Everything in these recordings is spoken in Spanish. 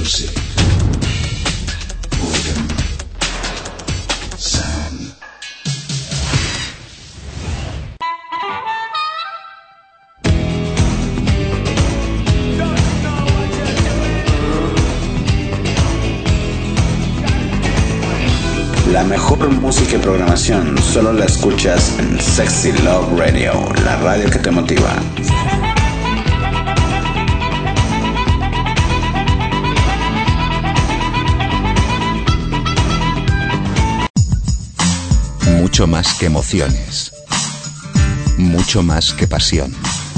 music. Boredom. Sound. La mejor música y programación solo la escuchas en Sexy Love Radio, la radio que te motiva. Mucho más que emociones, mucho más que pasión.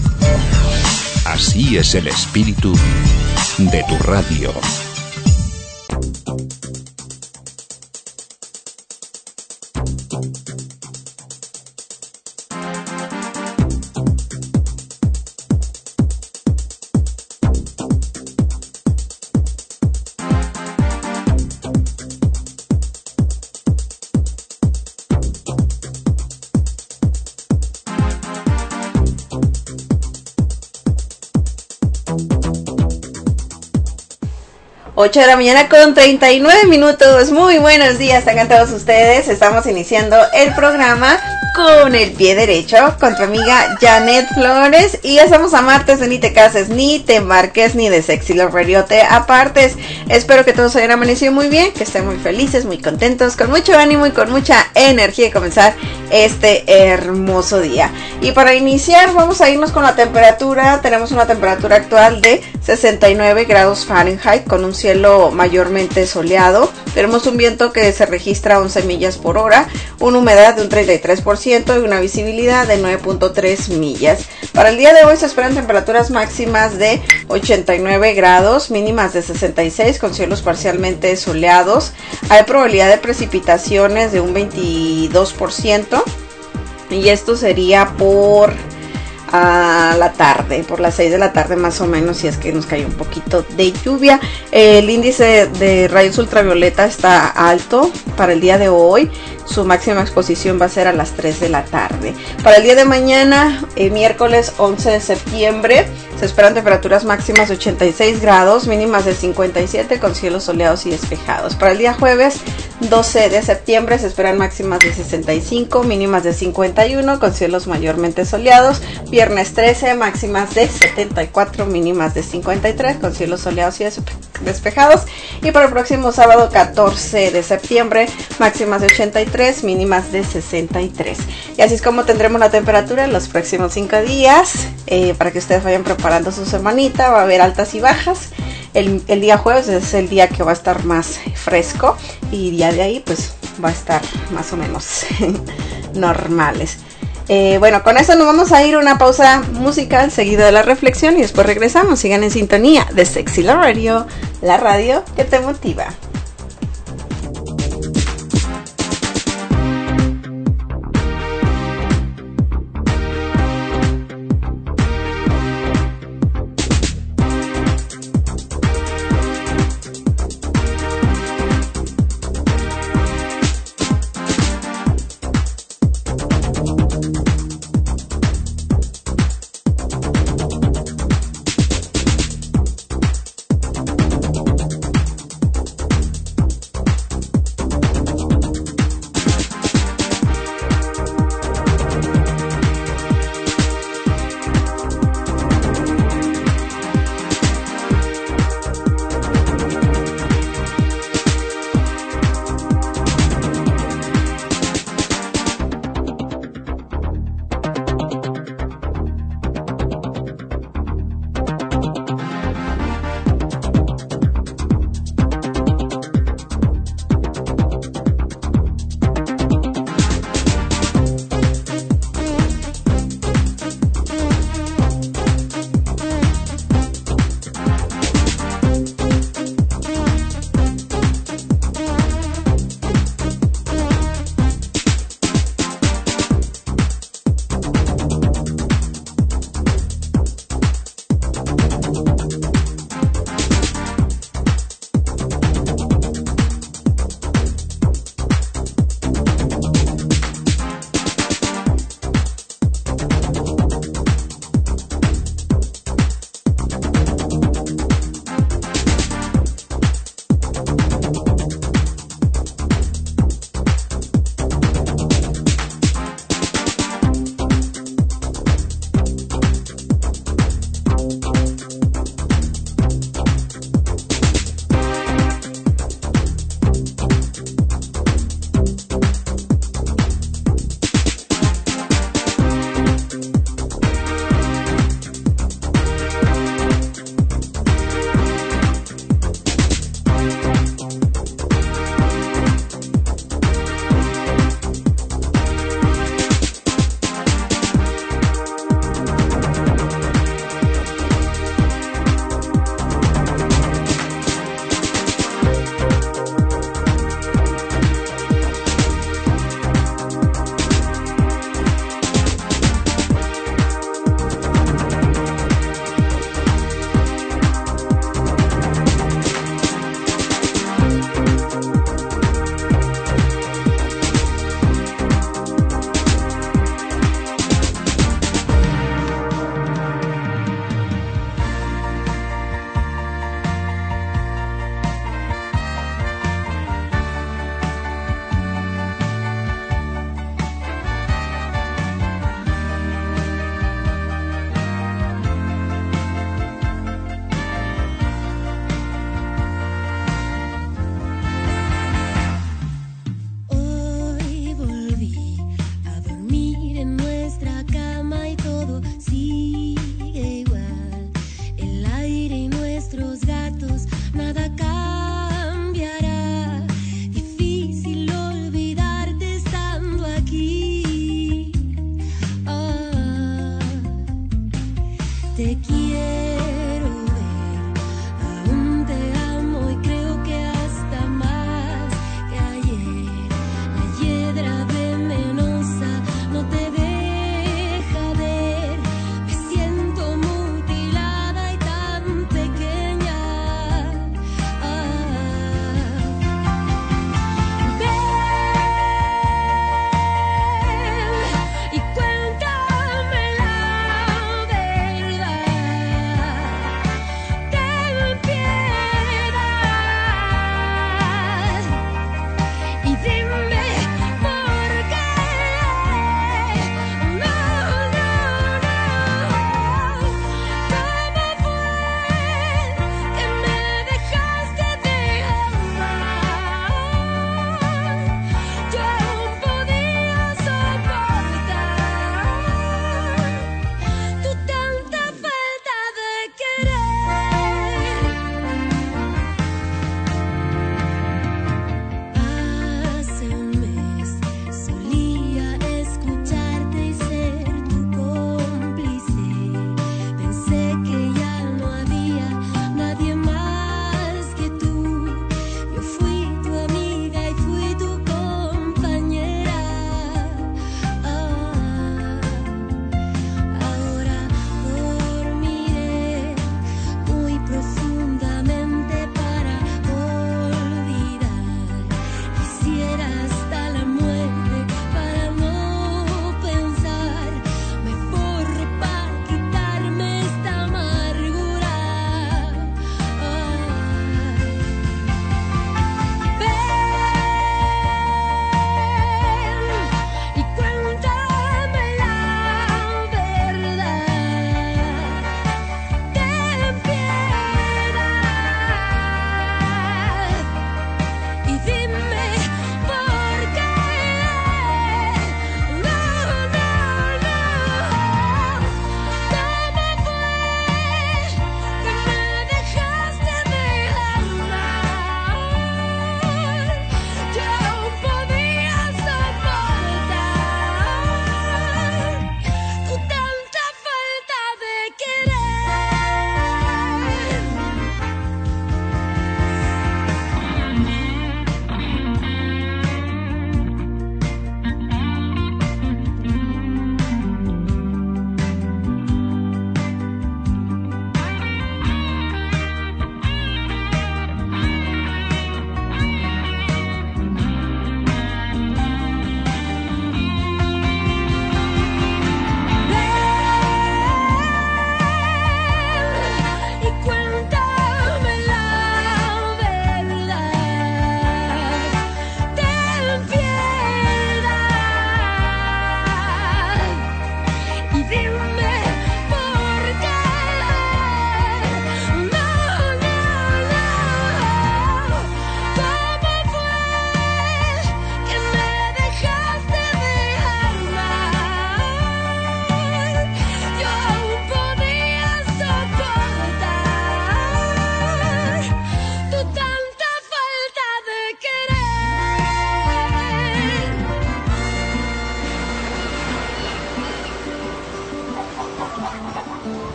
Así es el espíritu de tu radio. Ocho de la mañana con 39 minutos. Muy buenos días, tengan todos ustedes. Estamos iniciando el programa con el pie derecho con tu amiga Janet Flores. Y ya estamos a martes de Ni te cases, ni te embarques, ni de Sexy Love Radio te apartes. Espero que todos hayan amanecido muy bien, que estén muy felices, muy contentos, con mucho ánimo y con mucha energía de comenzar este hermoso día. Y para iniciar vamos a irnos con la temperatura. Tenemos una temperatura actual de 69 grados Fahrenheit con un cielo mayormente soleado. Tenemos un viento que se registra a 11 millas por hora, una humedad de un 33% y una visibilidad de 9.3 millas. Para el día de hoy se esperan temperaturas máximas de 89 grados, mínimas de 66 con cielos parcialmente soleados. Hay probabilidad de precipitaciones de un 22% y esto sería por la tarde, por las 6 de la tarde más o menos, si es que nos cae un poquito de lluvia. El índice de rayos ultravioleta está alto para el día de hoy. Su máxima exposición va a ser a las 3 de la tarde. Para el día de mañana, miércoles 11 de septiembre, se esperan temperaturas máximas de 86 grados, mínimas de 57 con cielos soleados y despejados. Para el día jueves 12 de septiembre se esperan máximas de 65, mínimas de 51 con cielos mayormente soleados. Viernes 13, máximas de 74, mínimas de 53 con cielos soleados y despejados. Y para el próximo sábado 14 de septiembre, máximas de 83, mínimas de 63. Y así es como tendremos la temperatura en los próximos 5 días, para que ustedes vayan preparando su semanita. Va a haber altas y bajas. El día jueves es el día que va a estar más fresco y día de ahí pues va a estar más o menos normales. Bueno, con eso nos vamos a ir a una pausa musical seguida de la reflexión y después regresamos. Sigan en sintonía de Sexy Love Radio, la radio que te motiva.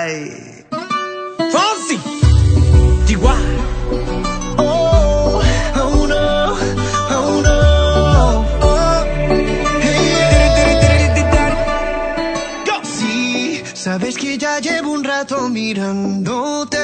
Ay. Fonsi, Chihuahua. Oh, oh no, oh no. Oh. Hey. Sí, sabes que ya llevo un rato mirándote.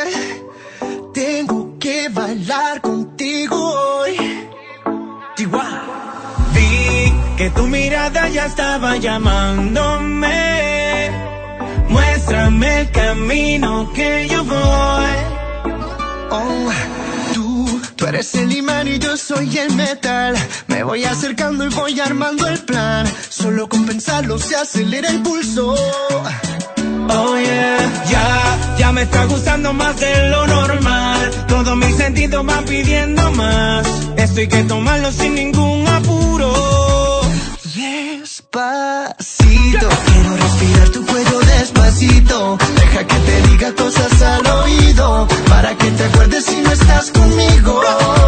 Tengo que bailar contigo hoy. Chihuahua. Vi que tu mirada ya estaba llamándome. Muéstrame el camino que yo voy. Oh, tú eres el imán y yo soy el metal. Me voy acercando y voy armando el plan. Solo con pensarlo se acelera el pulso. Oh yeah, ya me está gustando más de lo normal. Todos mis sentidos van pidiendo más. Esto hay que tomarlo sin ningún apuro. Despacito, quiero respirar tu cuello despacito. Deja que te diga cosas al oído, para que te acuerdes si no estás conmigo.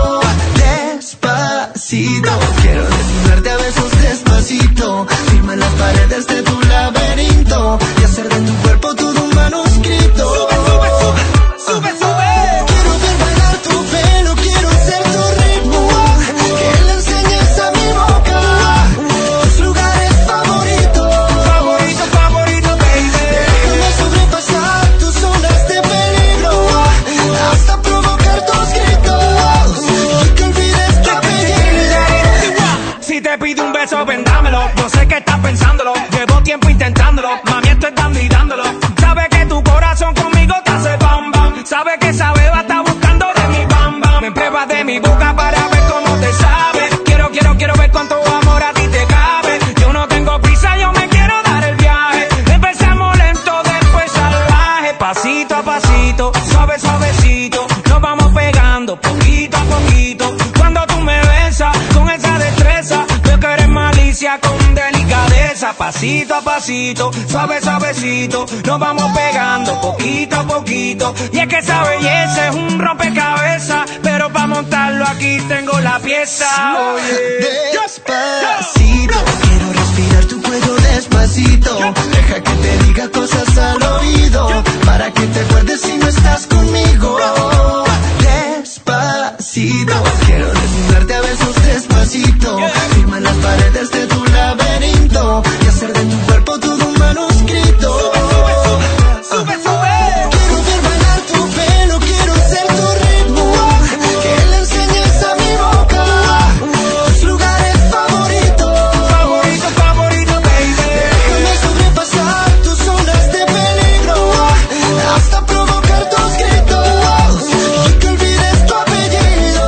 Despacito, quiero desnudarte a besos despacito. Firma las paredes de tu laberinto y hacer de tu cuerpo todo un manuscrito. Sube, sube, sube, sube, sube. Quiero ver bailar tu pelo, quiero ser tu ritmo. Que le enseñes a mi boca tus lugares favoritos. Favorito, favorito, baby. Déjame sobrepasar tus zonas de peligro hasta provocar tus gritos y que olvides tu apellido. Si te pido un beso, ven dámelo. No sé qué estás pensándolo. Llevo tiempo intentándolo. Mami, estoy dando y dándolo. Sabe que tu corazón conmigo te hace bam bam. Sabe que esa beba está buscando de mi bam bam. Me pruebas de mi boca para ver cómo te sabe. Quiero ver cuánto amor a ti te cabe. Yo no tengo prisa, yo me quiero dar el viaje. Empezamos lento, después salvaje. Pasito a pasito, suave, suavecito. Nos vamos pegando poquito a poquito. Cuando tú me besas con esa destreza, veo que eres malicia con delicadeza. Pasito a pasito, suave, suavecito. Nos vamos pegando poquito a poquito. Y es que esa belleza es un rompecabezas, pero para montarlo aquí tengo la pieza. Oye. Despacito, quiero respirar tu cuello despacito. Deja que te diga cosas al oído, para que te acuerdes si no estás conmigo. Despacito, quiero desnudarte a besos despacito. Firma las paredes de tu laberinto y hacer de tu cuerpo todo un manuscrito. Sube, sube, sube. Quiero ver bailar tu pelo, quiero ser tu ritmo. Que le enseñes a mi boca tus lugares favoritos. Favorito, favorito, baby. Déjame sobrepasar tus zonas de peligro hasta provocar tus gritos y que olvides tu apellido.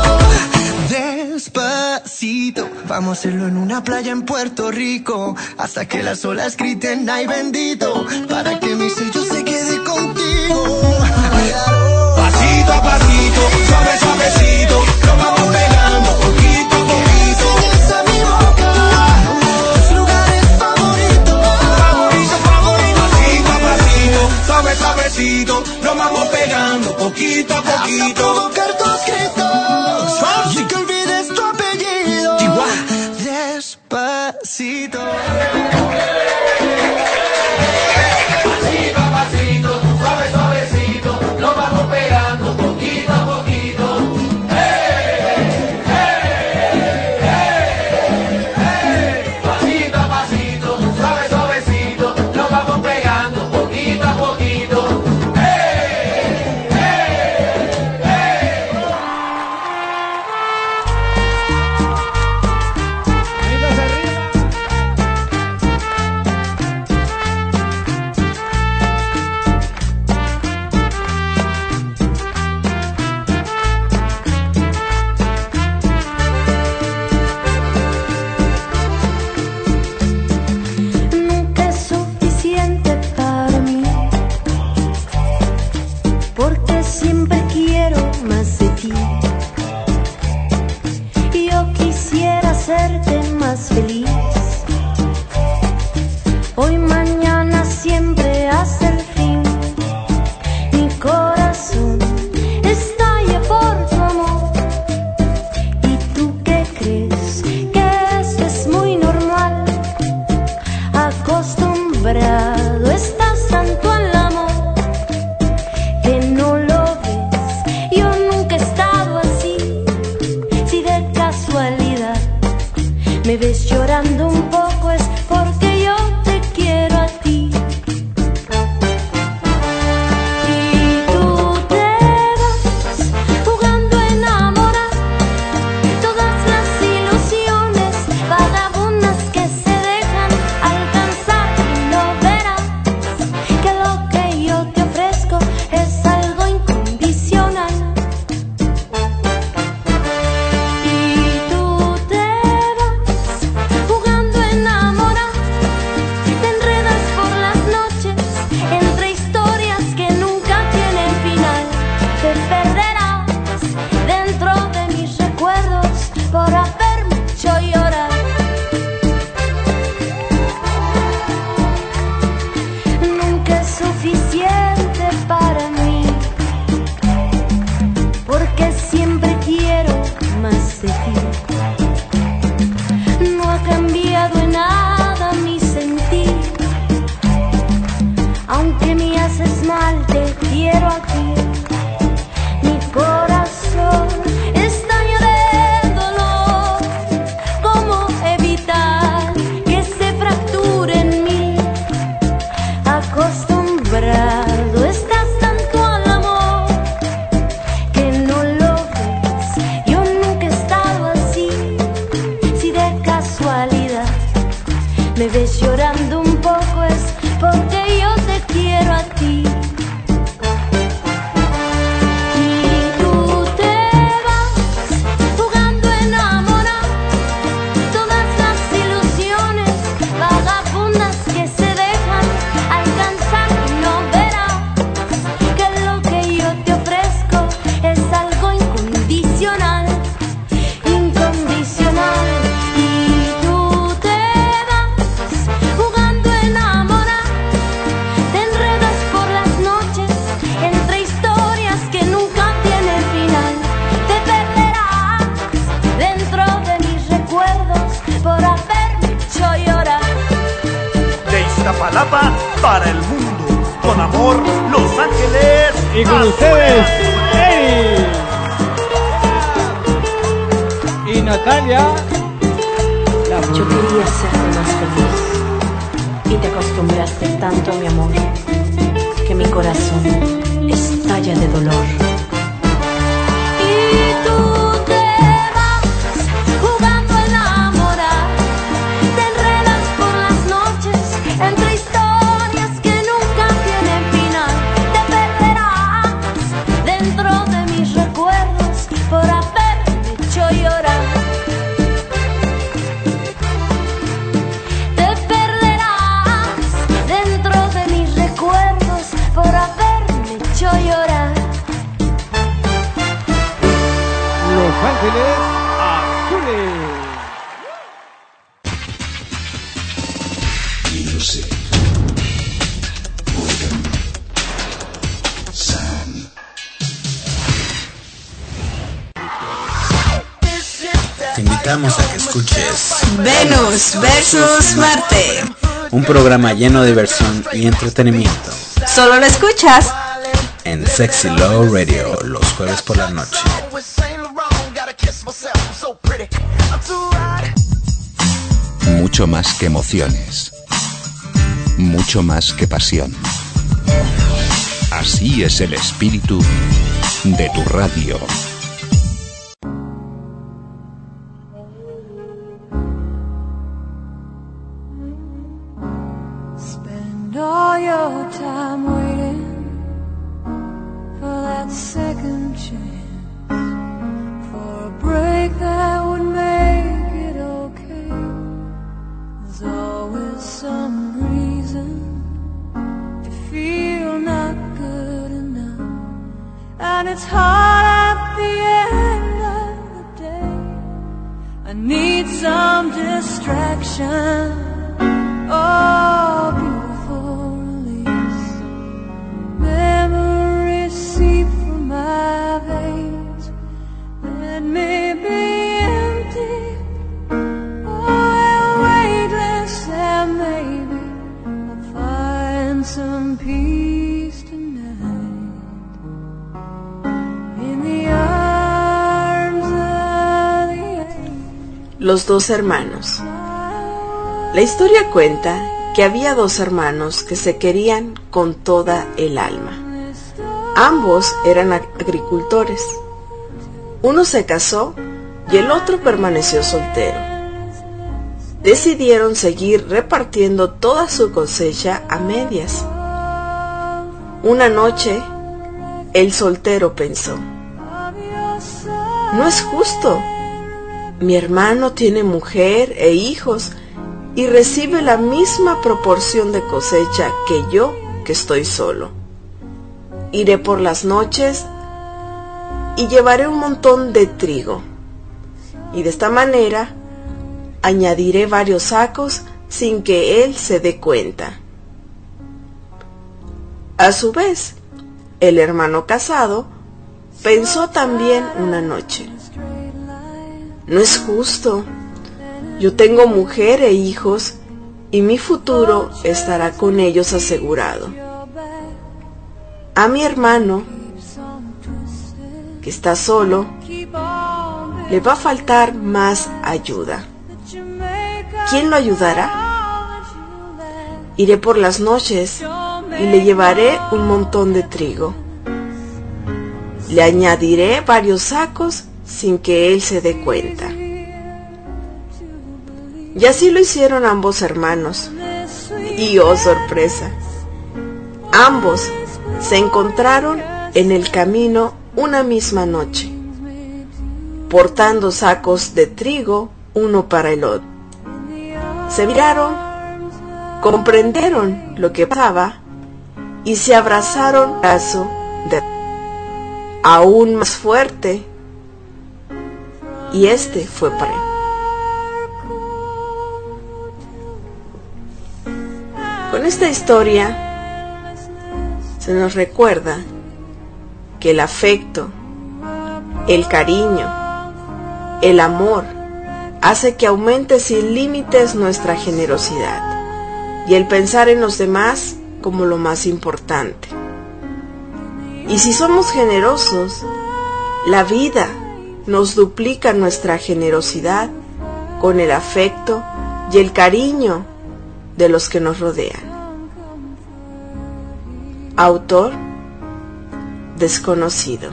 Despacito, vamos a hacerlo en una playa en Puerto Rico, hasta que las olas griten ay bendito, para que mi sello se quede contigo. Pasito a pasito, suave, suavecito, nos vamos pegando poquito a poquito. Enseñas a mi boca tus lugares favoritos. Favorito, favorito. Pasito a pasito, suave, suavecito, nos vamos pegando poquito a poquito. Hasta provocar tus gritos y que olvides tu apellido. Despacito. Pasito a pasito, suave, suavecito, nos vamos pegando poquito a poquito. Pasito a pasito, suave, suavecito, nos vamos pegando poquito a poquito. llorando un poco es porque yo te quiero a ti. Y tú te vas jugando a enamorar todas las ilusiones vagabundas que se dejan alcanzar y no verás que lo que yo te ofrezco es algo incondicional. Y tú te vas jugando a enamorar, te enredas por las noches entre historias que nunca tienen final. Te perderás dentro de mis recuerdos por haberme hecho llorar. Nunca es suficiente para mí, porque siempre quiero más de ti. No ha cambiado en nada mi sentir, aunque me haces mal, te quiero aquí. Mi corazón está lleno de dolor. ¿Cómo evitar que se fracture en mí? Acostumbrado estás tanto al amor que no lo ves. Yo nunca he estado así. Si de casualidad me ves llorando un poco es porque yo te quiero a ti. Y tú te vas jugando a enamorar todas las ilusiones vagabundas que se dejan alcanzar y no verás que lo que yo te ofrezco es algo incondicional, incondicional. Y tú te vas jugando a enamorar, te enredas por las noches entre historias que nunca tienen final. Te perderás dentro de mis recuerdos por haberme hecho llorar. De Iztapalapa para el mundo, con amor, Los Ángeles. Y con ustedes, Eri y Natalia. Yo quería hacerte más feliz y te acostumbraste tanto a mi amor que mi corazón estalla de dolor. Y tú te vas jugando a enamorar, te enredas por las noches entre historias que nunca tienen final. Te perderás dentro de mis recuerdos por haberme hecho llorar. Te perderás dentro de mis recuerdos por haberme hecho llorar. Los Ángeles Azules. Music. Rhythm. Sound. Te invitamos a que escuches Venus versus Marte. un programa lleno de diversión y entretenimiento Solo lo escuchas en Sexy Love Radio los jueves por la noche. Mucho más que emociones. Mucho más que pasión. Así es el espíritu de tu radio. Spend all your time waiting for that second chance, for a break that would make it okay. There's always some reason to feel not good enough, and it's hard at the end of the day. I need some distraction. Oh, beautiful release. Memories seep from my veins. Let me be empty. Oh, weightless, and maybe I'll find some peace tonight. In the arms of the angel. Los dos hermanos. La historia cuenta que había dos hermanos que se querían con toda el alma. Ambos eran agricultores. Uno se casó y el otro permaneció soltero. Decidieron seguir repartiendo toda su cosecha a medias. Una noche, el soltero pensó: no es justo. Mi hermano tiene mujer e hijos y recibe la misma proporción de cosecha que yo, que estoy solo. Iré por las noches y llevaré un montón de trigo, y de esta manera añadiré varios sacos sin que él se dé cuenta. A su vez, el hermano casado pensó también una noche: no es justo. Yo tengo mujer e hijos y mi futuro estará con ellos asegurado. A mi hermano, que está solo, le va a faltar más ayuda. ¿Quién lo ayudará? Iré por las noches y le llevaré un montón de trigo. Le añadiré varios sacos sin que él se dé cuenta. Y así lo hicieron ambos hermanos. Y oh sorpresa, ambos se encontraron en el camino una misma noche, portando sacos de trigo uno para el otro. Se miraron, comprendieron lo que pasaba y se abrazaron brazo de aún más fuerte, y este fue para él. Con esta historia se nos recuerda que el afecto, el cariño, el amor hace que aumente sin límites nuestra generosidad y el pensar en los demás como lo más importante. Y si somos generosos, la vida nos duplica nuestra generosidad con el afecto y el cariño de los que nos rodean. Autor desconocido.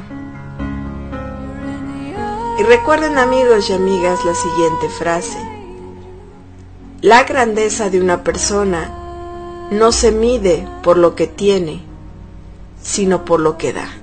Y recuerden, amigos y amigas, la siguiente frase: la grandeza de una persona no se mide por lo que tiene, sino por lo que da.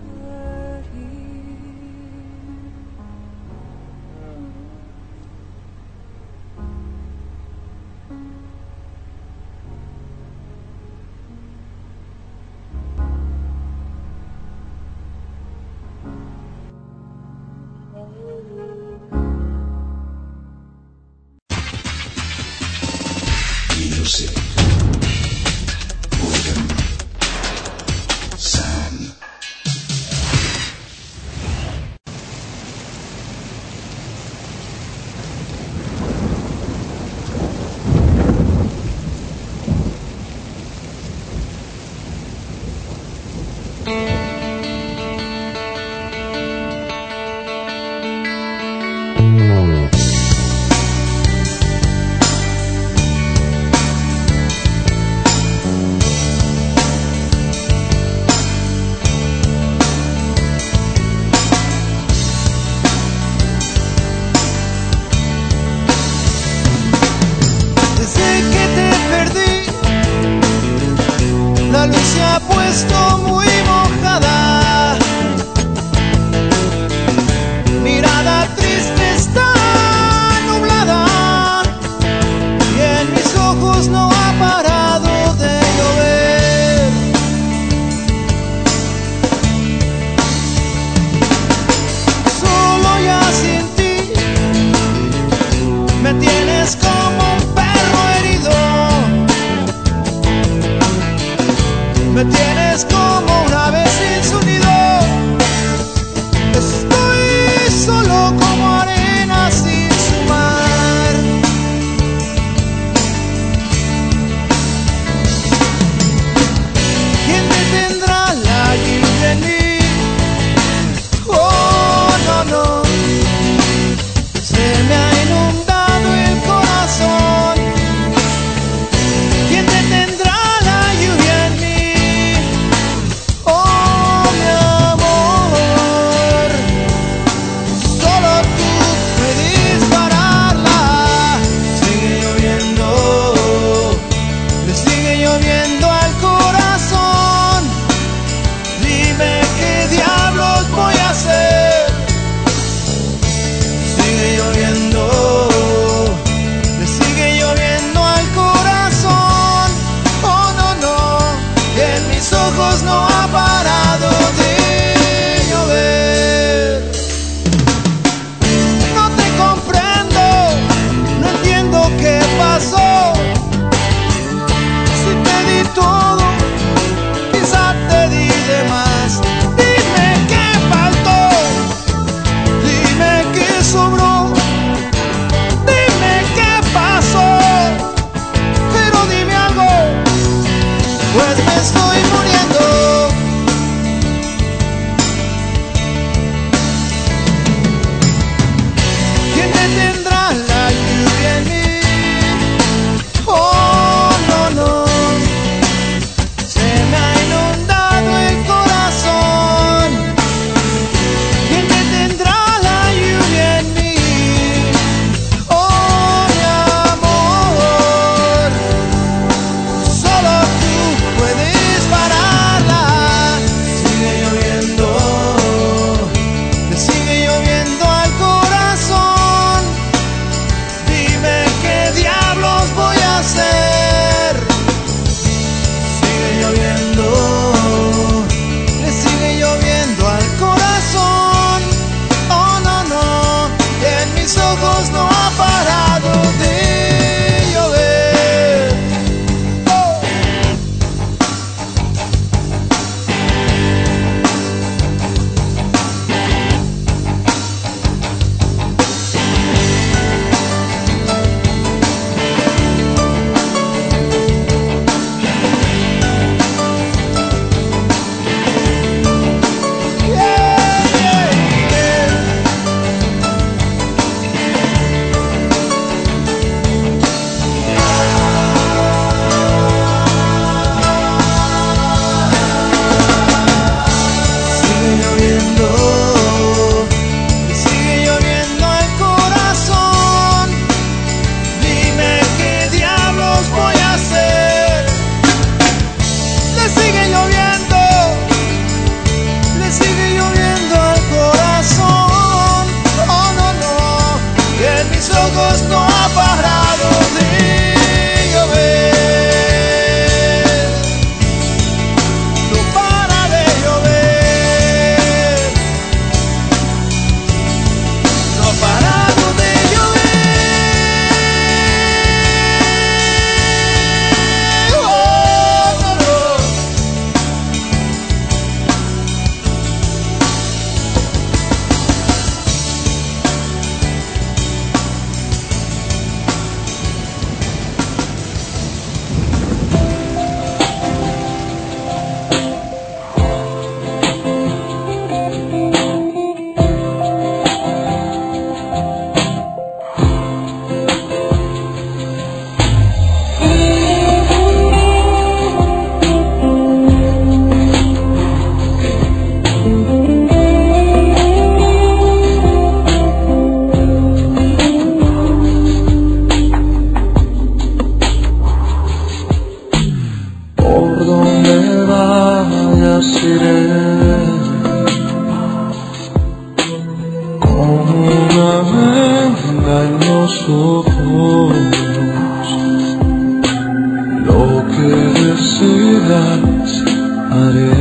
haré.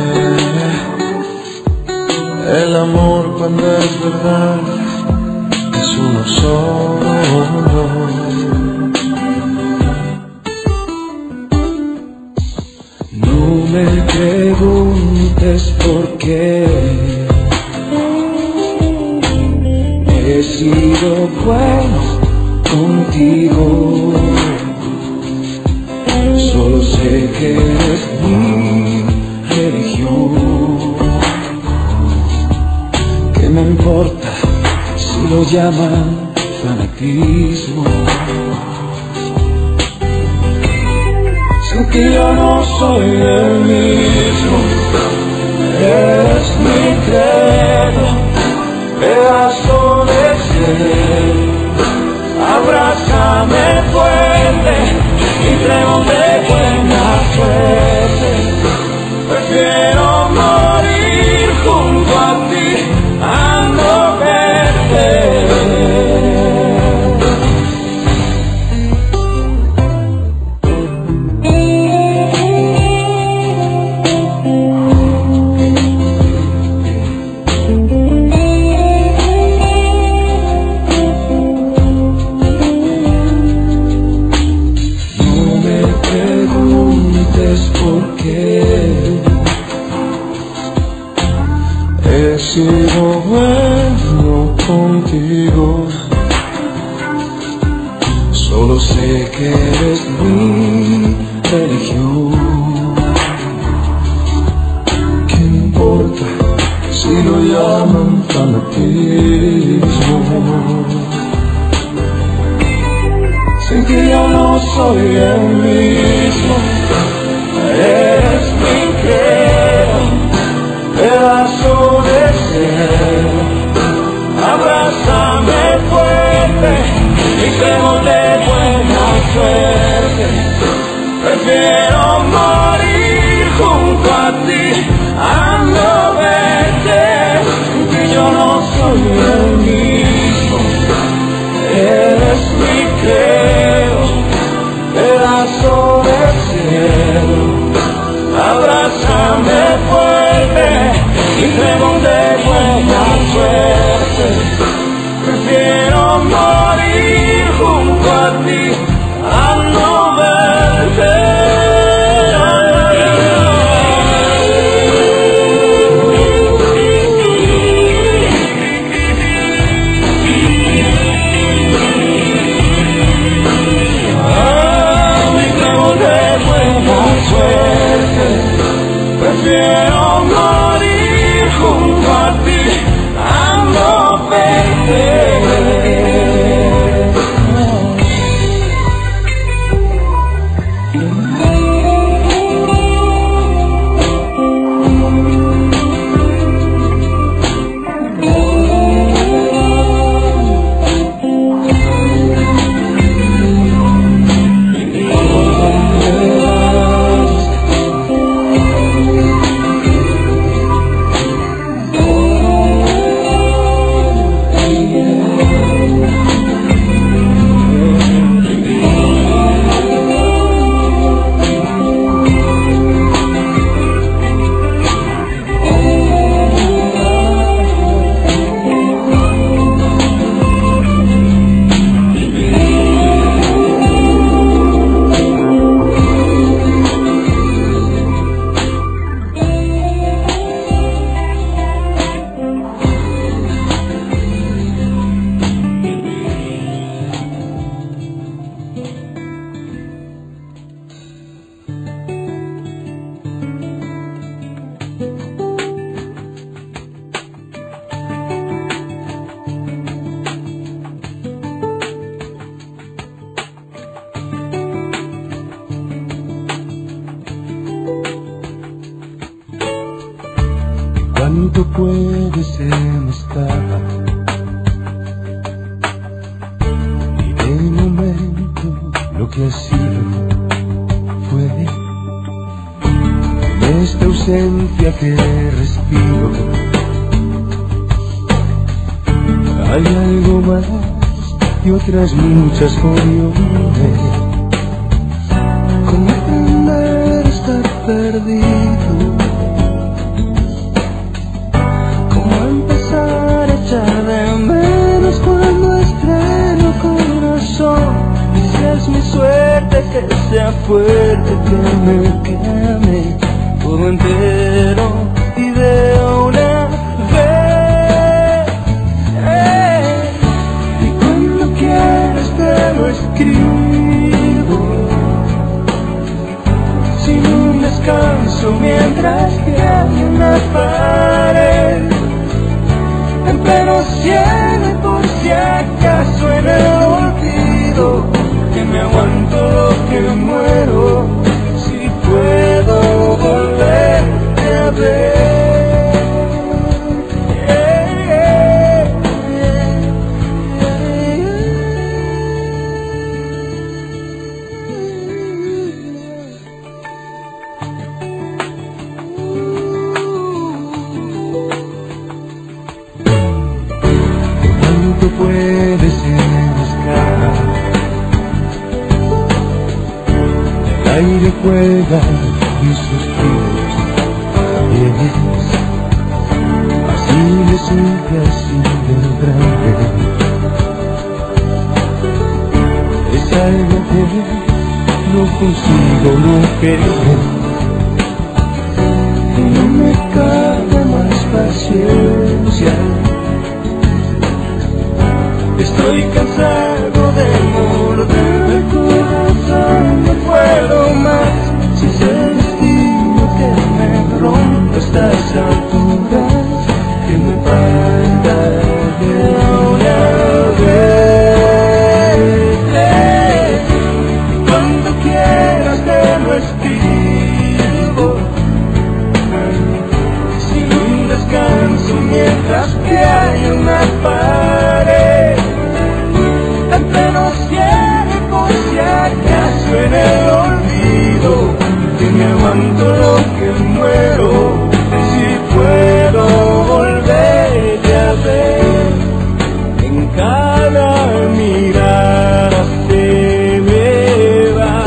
El amor cuando es verdad es uno solo. No me preguntes por qué he sido bueno contigo. Solo sé que eres mi religión. ¿Qué me importa si lo llaman fanatismo? Sin que yo no soy el mismo. Eres mi credo, pedazo de ser. Abrázame fuerte y creo de buena suerte. Prefiero morir junto a ti a no verte. He sido bueno contigo. Solo sé que eres mi religión. ¿Qué importa si lo llaman fanatismo? Sin que yo no soy el mismo. Eres mi credo, pedazo de ser. Abrázame fuerte y creo de buena suerte. Prefiero morir junto a ti a no verte. Que yo no soy el mismo. Eres mi credo, pedazo de ser. Abrázame fuerte y creo de buena suerte. Prefiero morir junto a ti a no verte. Prefiero morir junto a ti a no verte. ¿Cuánto puedes estar? Y de momento lo que ha sido fue en esta ausencia que respiro. Hay algo más y otras muchas opciones. Comprender estar perdido. sea fuerte que me queme todo entero y de una vez. Y cuando quieras te lo escribo sin un descanso mientras que hay una pared en pleno cielo por si acaso en el olvido que me aguanto lo que muero si puedo volverte a ver. Puedes buscar el aire juega y suspiros también así me sigue así de grande es algo que no consigo no querer y no me cabe más paciencia. Estoy cansado de morder el corazón, no puedo más. Si es el destino que me rompe a estas alturas, que me parta de una vez. Cuando quieras te lo escribo, sin un descanso mientras que hay una pared. En el olvido que me aguanto lo que muero si puedo volverte a ver en cada mirada se me va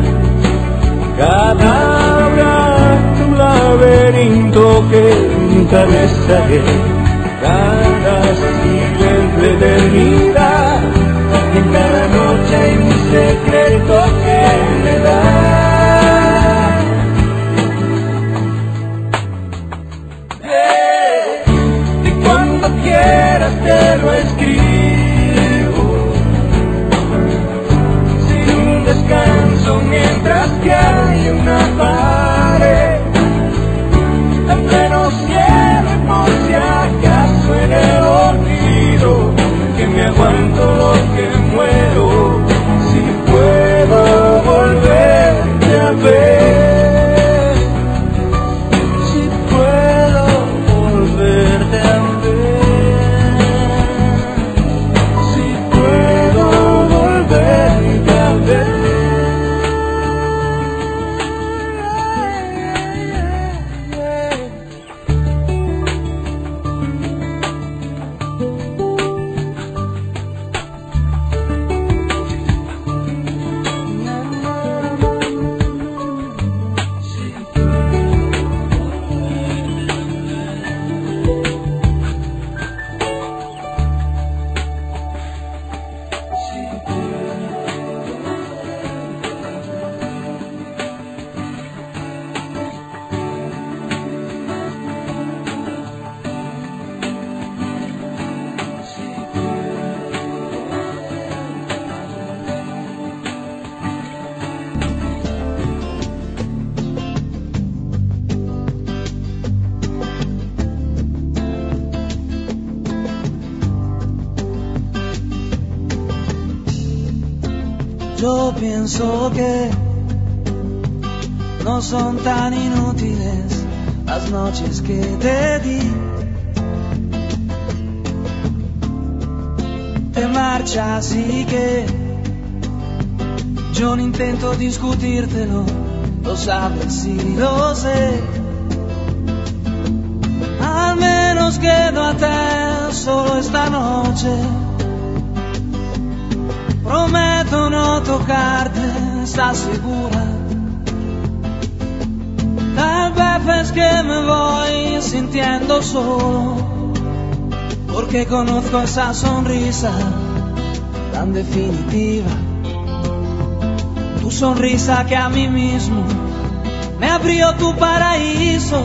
cada abrazo un laberinto que nunca besaré cada siglo entre eternidad en cada noche hay un secreto que me da. Y cuando quieras te lo escribo sin un descanso mientras que hay una pared en pleno cielo por si acaso en el olvido que me aguanto lo que muero si puedo volverte a ver si puedo volverte a ver si puedo volverte a ver. Yo pienso que no son tan inútiles las noches que te di. Te marchas y que yo no intento discutírtelo, lo sabes y lo sé. Al menos quedo a te solo esta noche. Prometo no tocarte, ¿estás segura? Tal vez es que me voy sintiendo solo, porque conozco esa sonrisa tan definitiva. tu sonrisa que a mí mismo me abrió tu paraíso.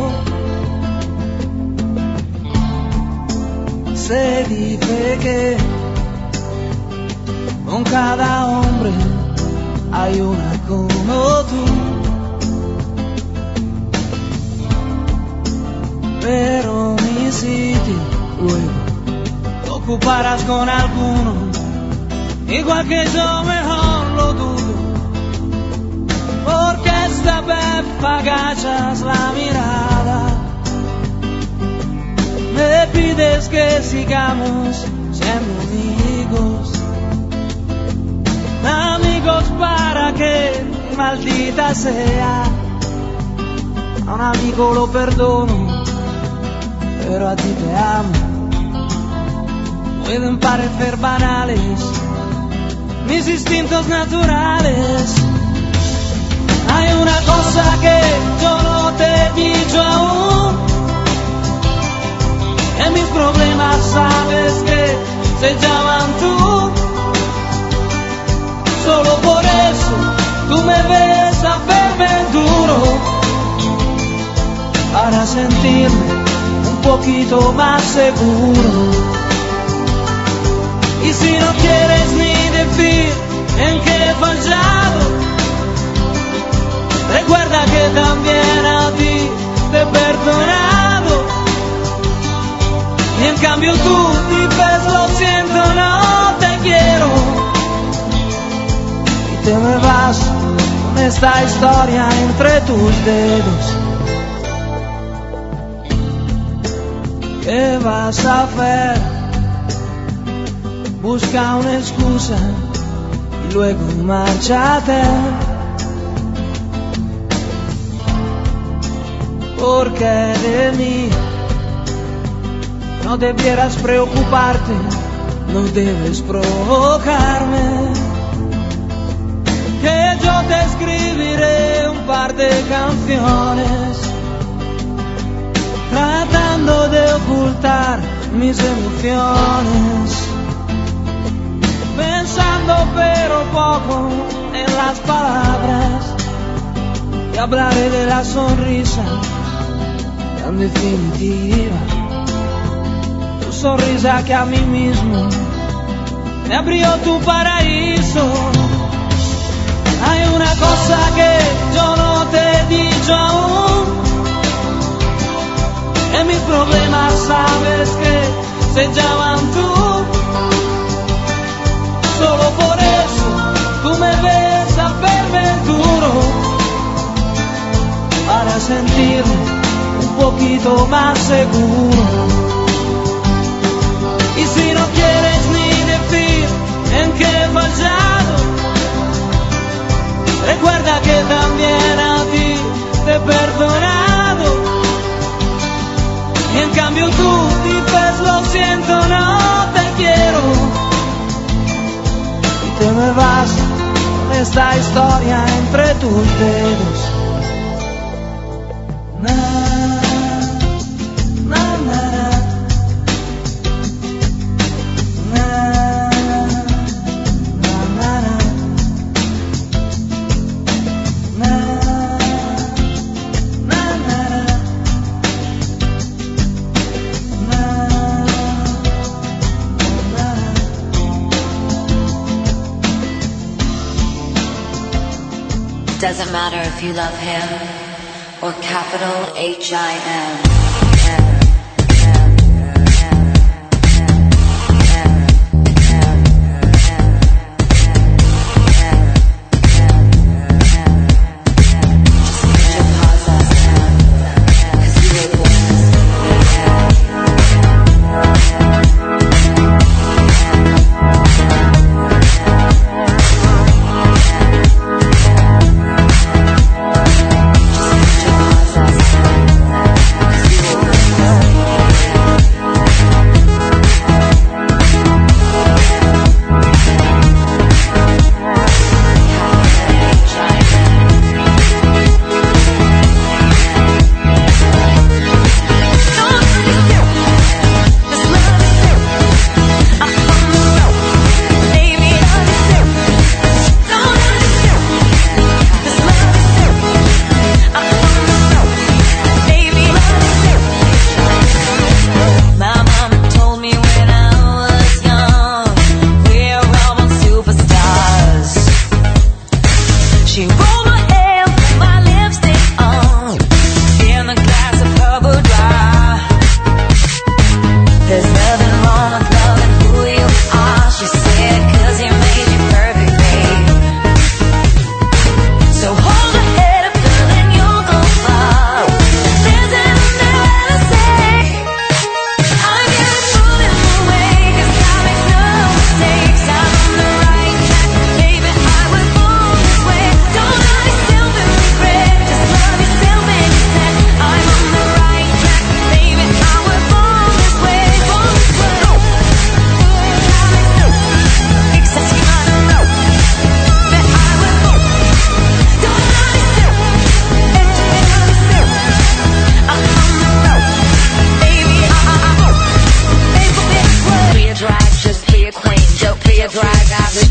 Se dice que con cada hombre hay una como tú, pero mi sitio luego lo ocuparás con alguno, igual que yo, mejor lo dudo, porque esta vez agachas la mirada, me pides que sigamos siendo amigos, amigos para que, maldita sea, a un amigo lo perdono, pero a ti te amo. Pueden parecer banales mis instintos naturales. Hay una cosa que yo no te he dicho aún, en mis problemas sabes que se llaman tú. Solo por eso tú me ves a verme duro, para sentirme un poquito más seguro. Y si no quieres ni decir en qué he fallado, recuerda que también a ti te he perdonado. Y en cambio tú dices lo siento, no te quiero, y te me vas con esta historia entre tus dedos. ¿Qué vas a hacer? Busca una excusa y luego márchate, porque de mí no debieras preocuparte, no debes provocarme, que yo te escribiré un par de canciones, tratando de ocultar mis emociones, pensando pero poco en las palabras, y hablaré de la sonrisa tan definitiva, tu sonrisa que a mí mismo me abrió tu paraíso. Hay una cosa que yo no te he dicho aún, en mis problemas sabes que se llaman tú. Solo por eso tú me ves a verme duro, para sentirme un poquito más seguro. Y si no quieres ni decir en qué he fallado, recuerda que también a ti te he perdonado. Y en cambio tú dices lo siento, no te quiero, te me vas con esta historia entre tus dedos. Na, na, na, na, na, na, na, na, Doesn't matter if you love him or capital H-I-M. Cause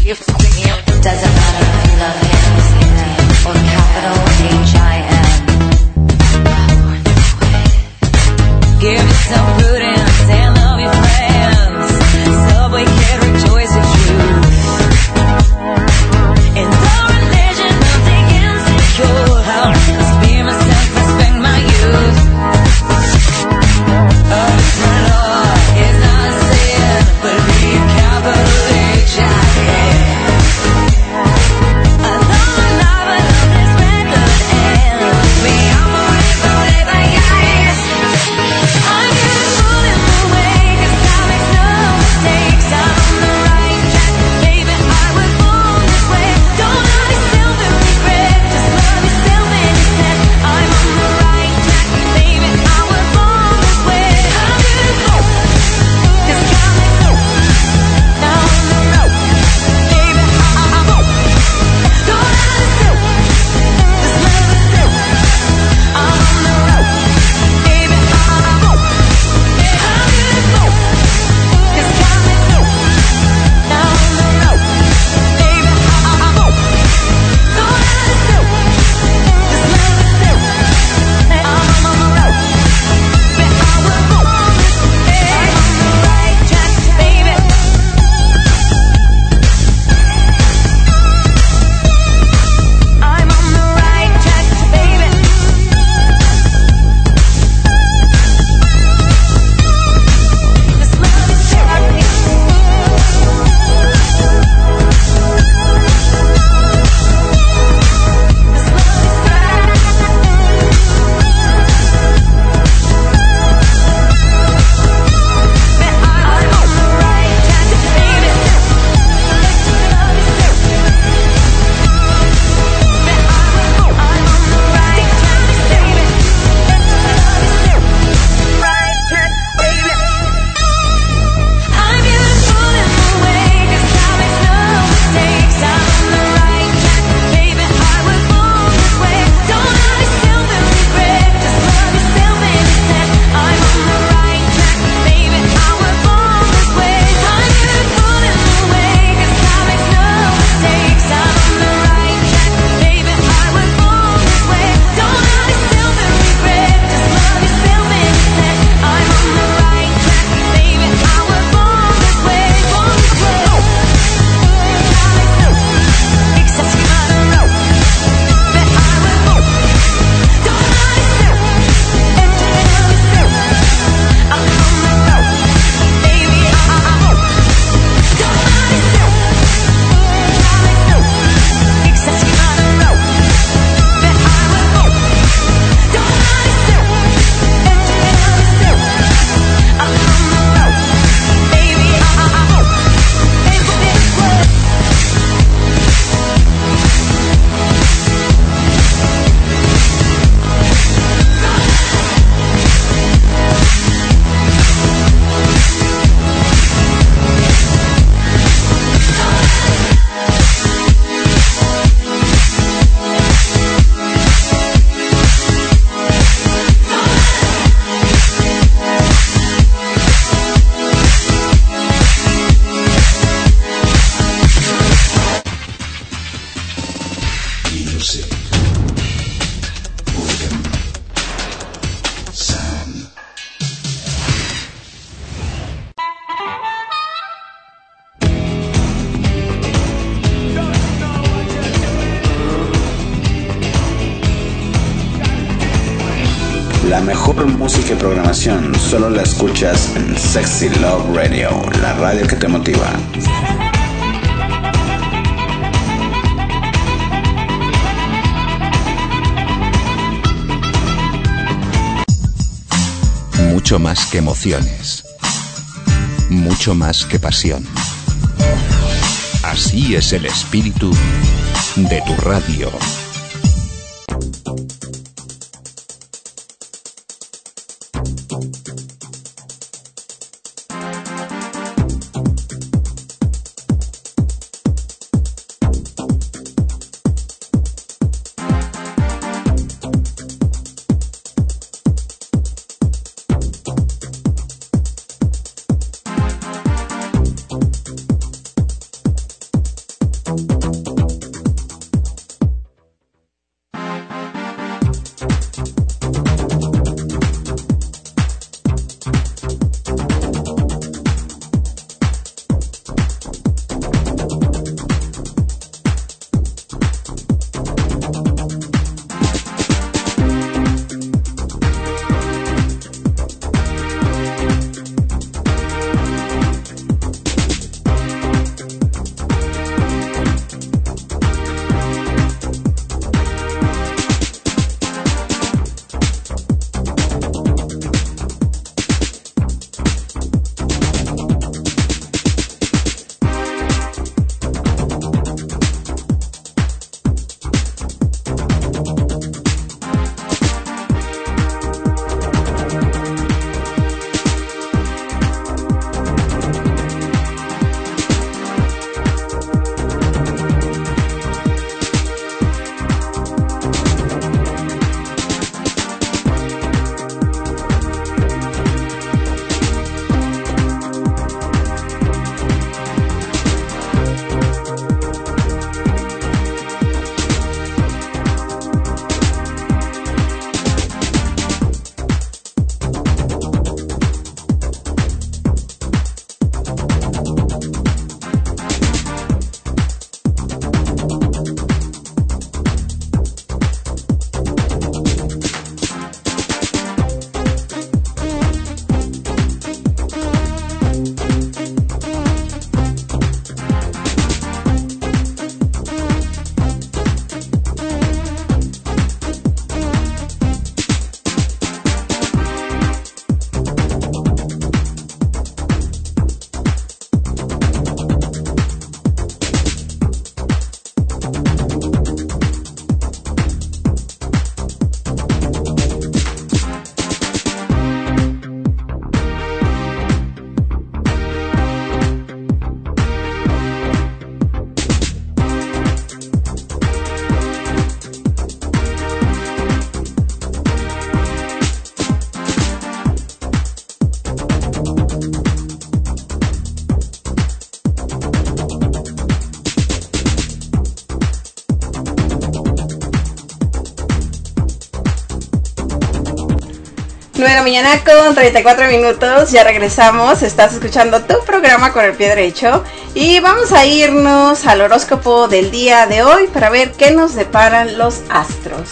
Doesn't matter if you love him, or capital H-I-M. Give yourself prudence and love your friends. Subway can rejoice with you. In the religion of the insecure, cause be myself, respect my youth. A different law is not a sin, but be a capital H-I-M. La mejor música y programación solo la escuchas en Sexy Love Radio, la radio que te motiva. Mucho más que emociones. Mucho más que pasión. Así es el espíritu de tu radio. 9 de la mañana con 34 minutos, ya regresamos, estás escuchando tu programa Con el Pie Derecho y vamos a irnos al horóscopo del día de hoy para ver qué nos deparan los astros.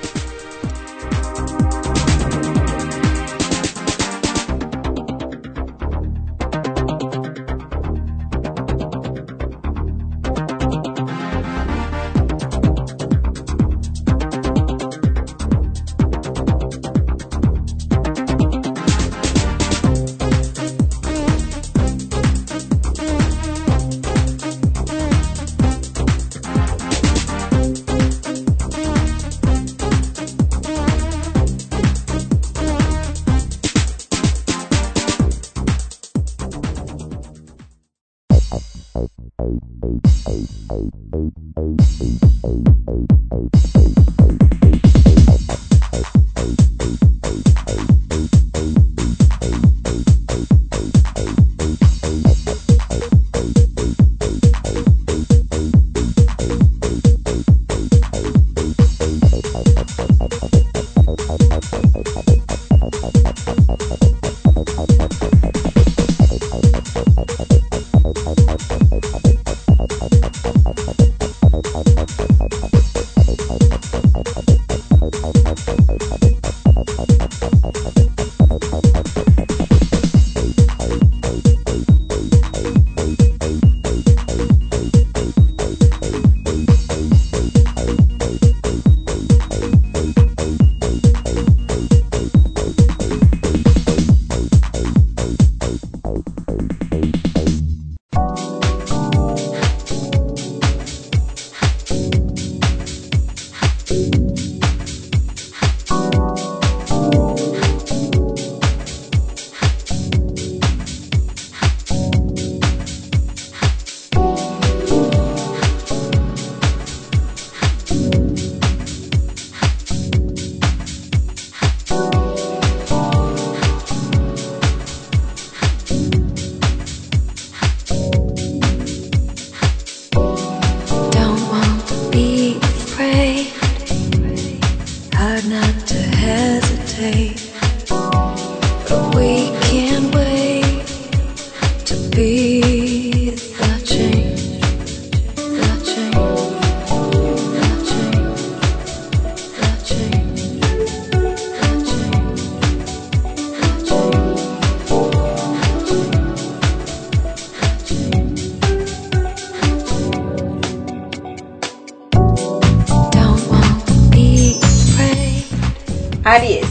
Aries.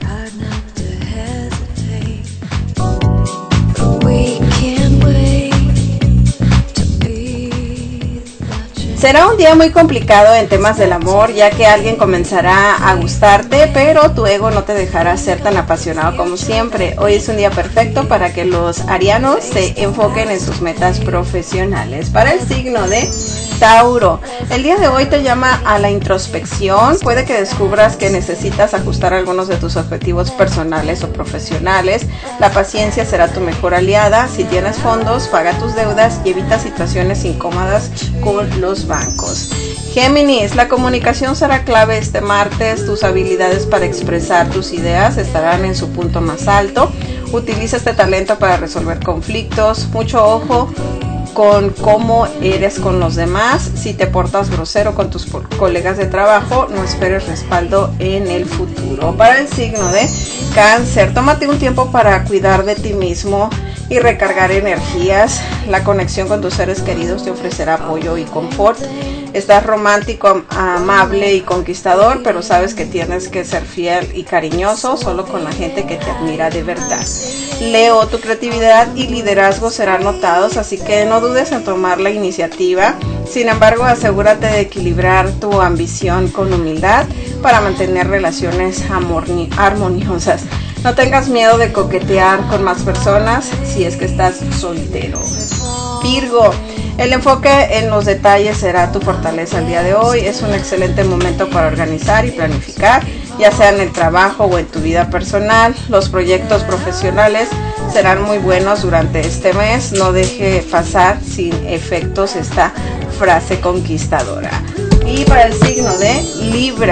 Será un día muy complicado en temas del amor, ya que alguien comenzará a gustarte, pero tu ego no te dejará ser tan apasionado como siempre. Hoy es un día perfecto para que los arianos se enfoquen en sus metas profesionales. Para el signo de Tauro, el día de hoy te llama a la introspección. Puede que descubras que necesitas ajustar algunos de tus objetivos personales o profesionales. La paciencia será tu mejor aliada. Si tienes fondos, paga tus deudas y evita situaciones incómodas con los bancos. Géminis, la comunicación será clave este martes. Tus habilidades para expresar tus ideas estarán en su punto más alto. Utiliza este talento para resolver conflictos. Mucho ojo con cómo eres con los demás. Si te portas grosero con tus colegas de trabajo, no esperes respaldo en el futuro. Para el signo de Cáncer, tómate un tiempo para cuidar de ti mismo y recargar energías. La conexión con tus seres queridos te ofrecerá apoyo y confort. Estás romántico, amable y conquistador, pero sabes que tienes que ser fiel y cariñoso solo con la gente que te admira de verdad. Leo, tu creatividad y liderazgo serán notados, así que no dudes en tomar la iniciativa. Sin embargo, asegúrate de equilibrar tu ambición con humildad para mantener relaciones armoniosas. No tengas miedo de coquetear con más personas si es que estás soltero. Virgo, el enfoque en los detalles será tu fortaleza el día de hoy. Es un excelente momento para organizar y planificar, ya sea en el trabajo o en tu vida personal. Los proyectos profesionales serán muy buenos durante este mes. No deje pasar sin efectos esta frase conquistadora. Y para el signo de Libra,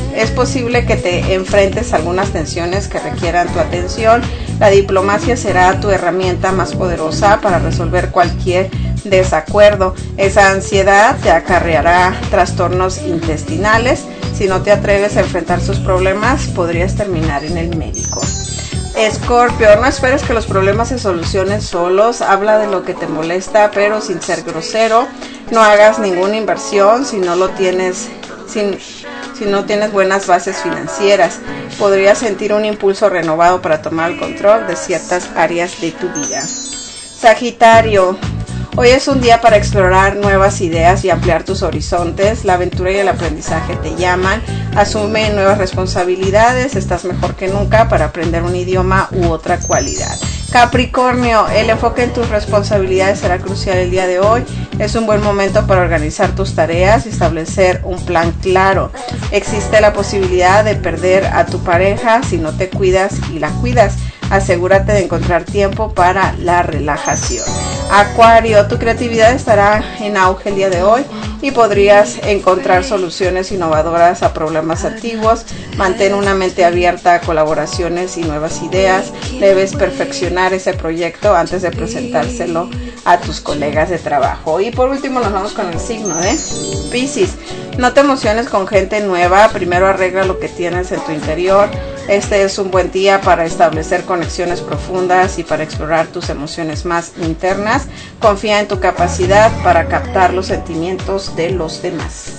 Es posible que te enfrentes a algunas tensiones que requieran tu atención. La diplomacia será tu herramienta más poderosa para resolver cualquier desacuerdo. Esa ansiedad te acarreará trastornos intestinales. Si no te atreves a enfrentar sus problemas, podrías terminar en el médico. Escorpio, no esperes que los problemas se solucionen solos. Habla de lo que te molesta, pero sin ser grosero. No hagas ninguna inversión si no tienes buenas bases financieras. Podrías sentir un impulso renovado para tomar el control de ciertas áreas de tu vida. Sagitario, hoy es un día para explorar nuevas ideas y ampliar tus horizontes. La aventura y el aprendizaje te llaman. Asume nuevas responsabilidades. Estás mejor que nunca para aprender un idioma u otra cualidad. Capricornio, el enfoque en tus responsabilidades será crucial el día de hoy. Es un buen momento para organizar tus tareas y establecer un plan claro. Existe la posibilidad de perder a tu pareja si no te cuidas y la cuidas. Asegúrate de encontrar tiempo para la relajación. Acuario, tu creatividad estará en auge el día de hoy y podrías encontrar soluciones innovadoras a problemas antiguos. Mantén una mente abierta a colaboraciones y nuevas ideas. Debes perfeccionar ese proyecto antes de presentárselo a tus colegas de trabajo. Y por último nos vamos con el signo de Piscis. No te emociones con gente nueva. Primero arregla lo que tienes en tu interior. Este es un buen día para establecer conexiones profundas y para explorar tus emociones más internas. Confía en tu capacidad para captar los sentimientos de los demás.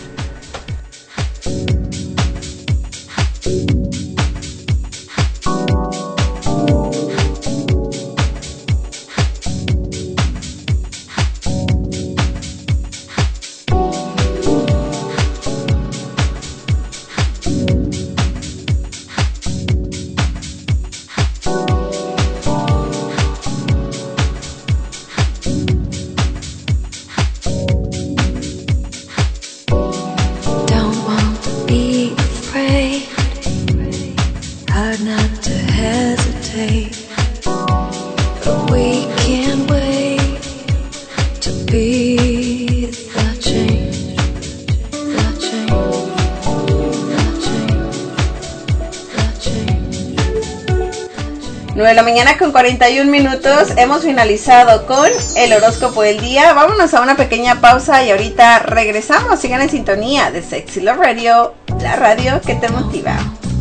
De la mañana con 41 minutos, hemos finalizado con el horóscopo del día. Vámonos a una pequeña pausa y ahorita regresamos. Sigan en sintonía de Sexy Love Radio, la radio que te motiva.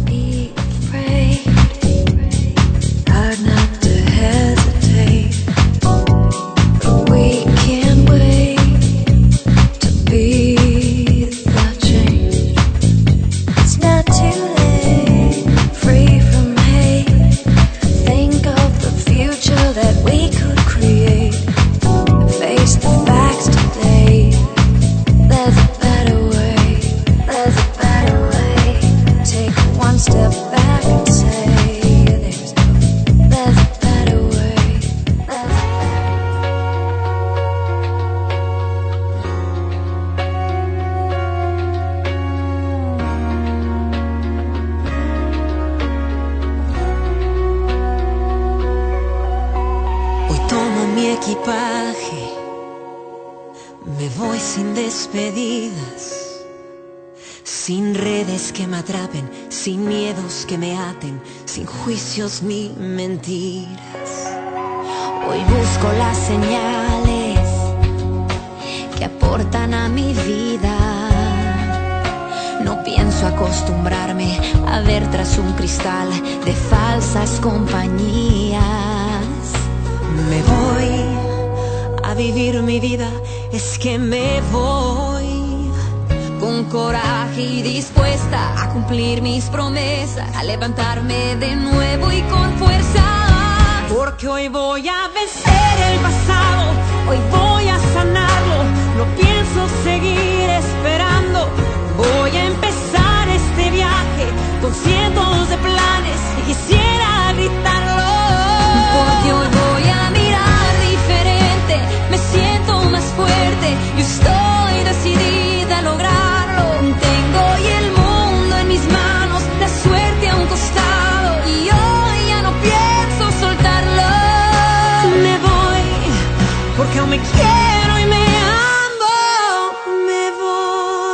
Me voy sin despedidas, sin redes que me atrapen, sin miedos que me aten, sin juicios ni mentiras. Hoy busco las señales que aportan a mi vida. No pienso acostumbrarme a ver tras un cristal de falsas compañías. Me voy a vivir mi vida, es que me voy con coraje y dispuesta a cumplir mis promesas, a levantarme de nuevo y con fuerza, porque hoy voy a vencer el pasado, hoy voy a sanarlo, no pienso seguir esperando, voy a empezar este viaje con cientos de planes y quisiera gritarlo, porque hoy voy a mirar diferente, me siento más fuerte y estoy decidida a lograrlo. Tengo hoy el mundo en mis manos, la suerte a un costado y hoy ya no pienso soltarlo. Me voy porque aún me quiero y me amo. Me voy.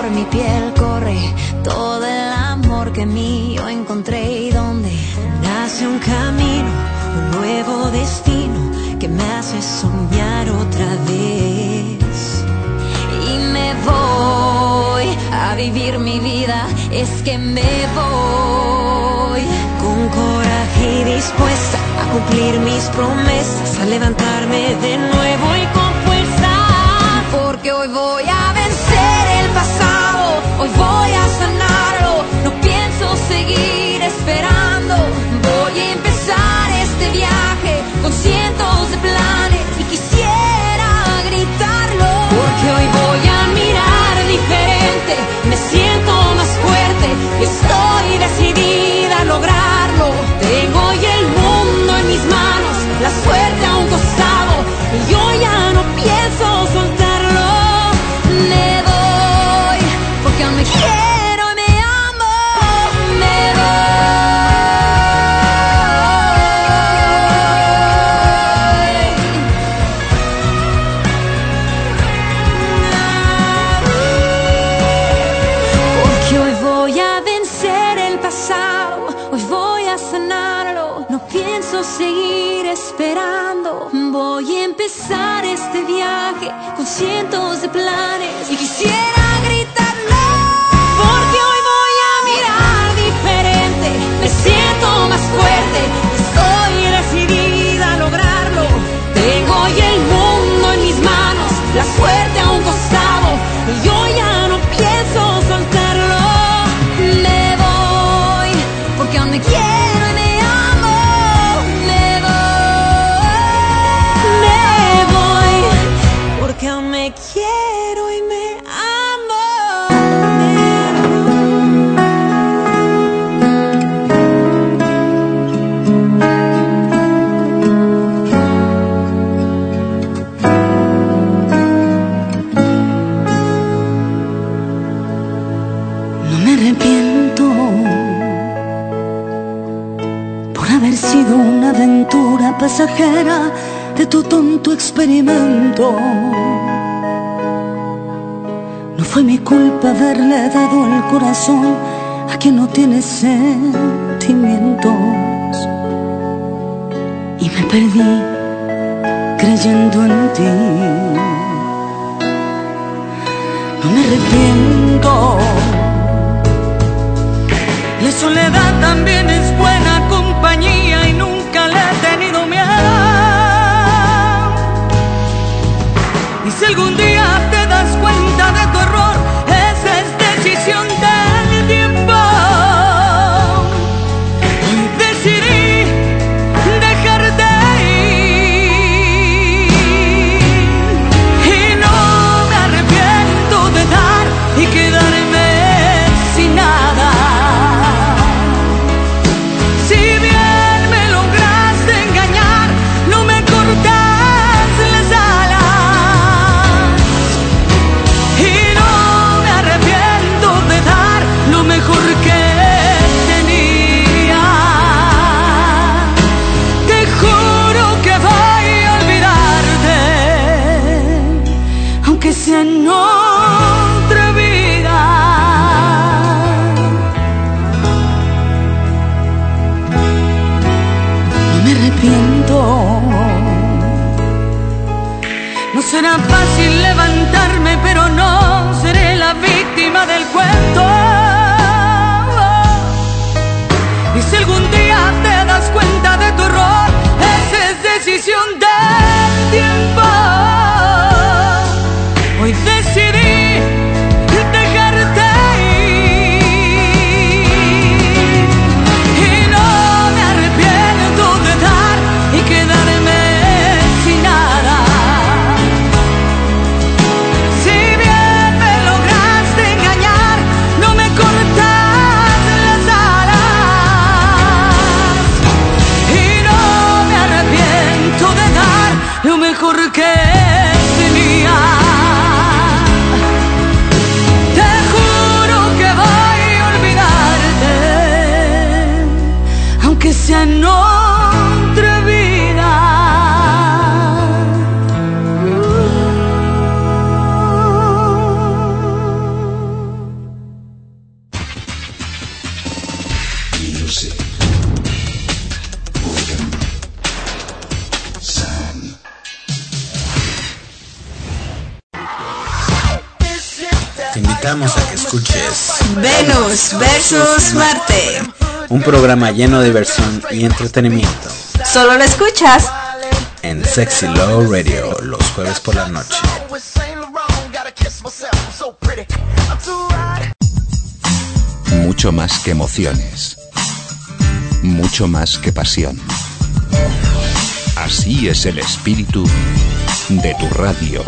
por mi piel corre todo el amor que mío encontré y donde nace un camino, un nuevo destino que me hace soñar otra vez. Y me voy a vivir mi vida, es que me voy con coraje y dispuesta a cumplir mis promesas, a levantarme de nuevo y con fuerza, porque hoy voy a vencer el pasado, hoy voy a sanarlo, no pienso seguir esperando, voy a empezar este viaje con cientos de planes y quisiera gritarlo, porque hoy voy a mirar diferente, me siento más fuerte y estoy decidida a lograrlo, tengo hoy el mundo en mis manos, la suerte a un costado y yo ya no pienso soltarlo, me voy porque aún me quiero y me amo, me porque hoy voy a vencer el pasado, hoy voy a sanarlo, no pienso seguir esperando, voy a empezar este viaje con cientos de planes y quisiera gritarlo, porque hoy voy a mirar diferente, me siento más fuerte, estoy decidida a lograrlo, tengo hoy el mundo en mis manos, la suerte a un costado y yo ya no pienso soltarlo, me voy porque aún me quiero y me amo, me voy porque aún me quiero y me amo, No me arrepiento por haber sido una aventura pasajera de tu tonto experimento. No fue mi culpa haberle dado el corazón a quien no tiene sentimientos. Y me perdí creyendo en ti. No me arrepiento. La soledad también es buena compañía y nunca le he tenido miedo. Y si algún día te das cuenta de tu error, esa es decisión del tiempo. Hoy decidí dejarte ir y no me arrepiento de dar y quedarme sin nada. Si bien me lograste engañar, no me cortas las alas. Y no me arrepiento de dar lo mejor que tenía. Te juro que voy a olvidarte, aunque sea en otra vida. No me arrepiento. No será fácil levantarme, pero no seré la víctima del cuento. Y si algún día te das cuenta de tu error, esa es decisión del tiempo. Hoy decidí dejarte ir y no me arrepiento de dar y quedarme sin nada. Si bien me lograste engañar, no me cortas las alas. Y no me arrepiento de dar lo mejor que tenía. Te juro que voy a olvidarte, aunque sea en otra vida. Music. Guten Sein. Te invitamos a que escuches Venus versus Marte. un programa lleno de diversión y entretenimiento Solo lo escuchas en Sexy Love Radio los jueves por la noche. Mucho más que emociones. Mucho más que pasión. Así es el espíritu de tu radio.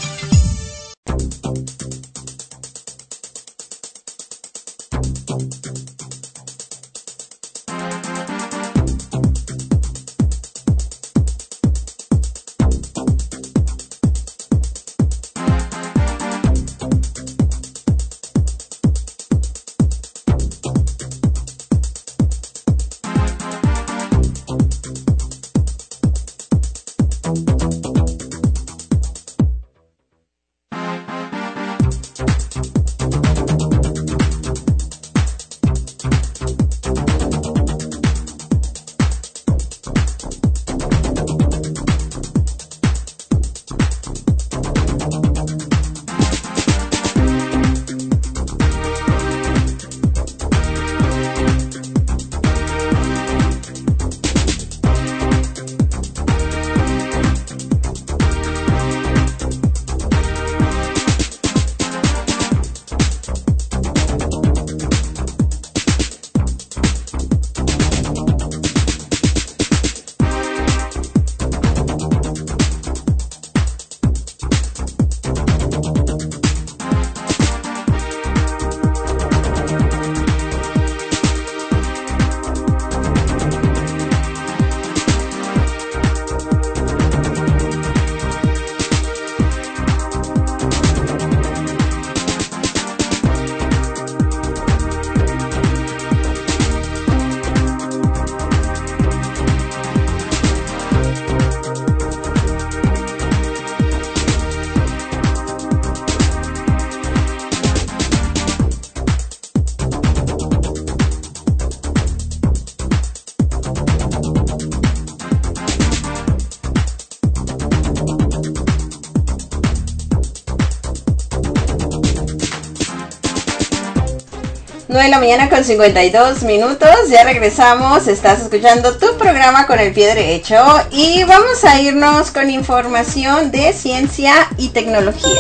De la mañana con 52 minutos, ya regresamos, estás escuchando tu programa con el pie derecho y vamos a irnos con información de ciencia y tecnología.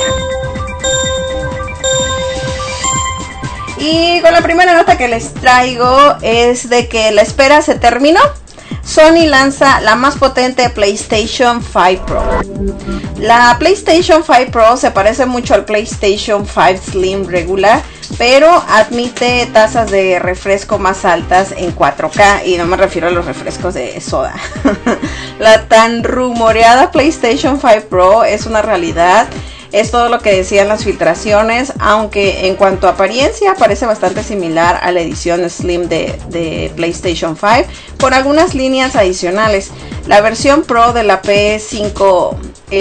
Y con la primera nota que les traigo es de que la espera se terminó. Sony lanza la más potente PlayStation 5 Pro. La PlayStation 5 Pro se parece mucho al PlayStation 5 Slim regular, pero admite tasas de refresco más altas en 4K, y no me refiero a los refrescos de soda. La tan rumoreada PlayStation 5 Pro es una realidad. Es todo lo que decían las filtraciones, aunque en cuanto a apariencia parece bastante similar a la edición Slim de PlayStation 5, con algunas líneas adicionales. La versión Pro de la PS5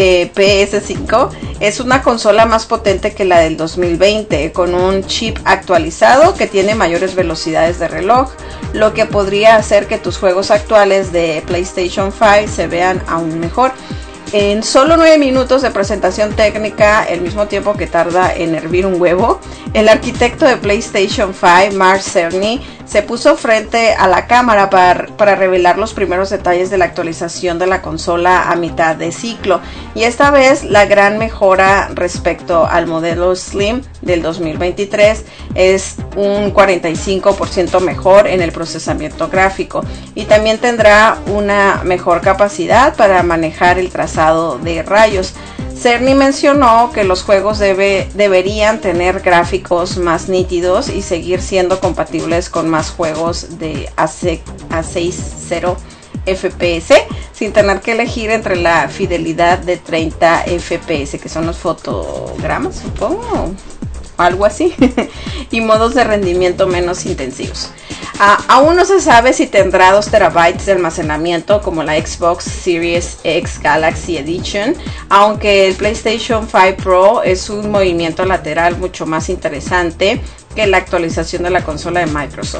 es una consola más potente que la del 2020, con un chip actualizado que tiene mayores velocidades de reloj, lo que podría hacer que tus juegos actuales de PlayStation 5 se vean aún mejor. En solo 9 minutos de presentación técnica, el mismo tiempo que tarda en hervir un huevo, el arquitecto de PlayStation 5, Mark Cerny, se puso frente a la cámara para revelar los primeros detalles de la actualización de la consola a mitad de ciclo. Y esta vez la gran mejora respecto al modelo Slim del 2023 es un 45% mejor en el procesamiento gráfico, y también tendrá una mejor capacidad para manejar el trazado de rayos. Cerny mencionó que los juegos deberían tener gráficos más nítidos y seguir siendo compatibles con más juegos de A60 FPS, sin tener que elegir entre la fidelidad de 30 FPS, que son los fotogramas, supongo, algo así, y modos de rendimiento menos intensivos. Aún no se sabe si tendrá 2 terabytes de almacenamiento como la Xbox Series X Galaxy Edition, aunque el PlayStation 5 Pro es un movimiento lateral mucho más interesante que la actualización de la consola de Microsoft.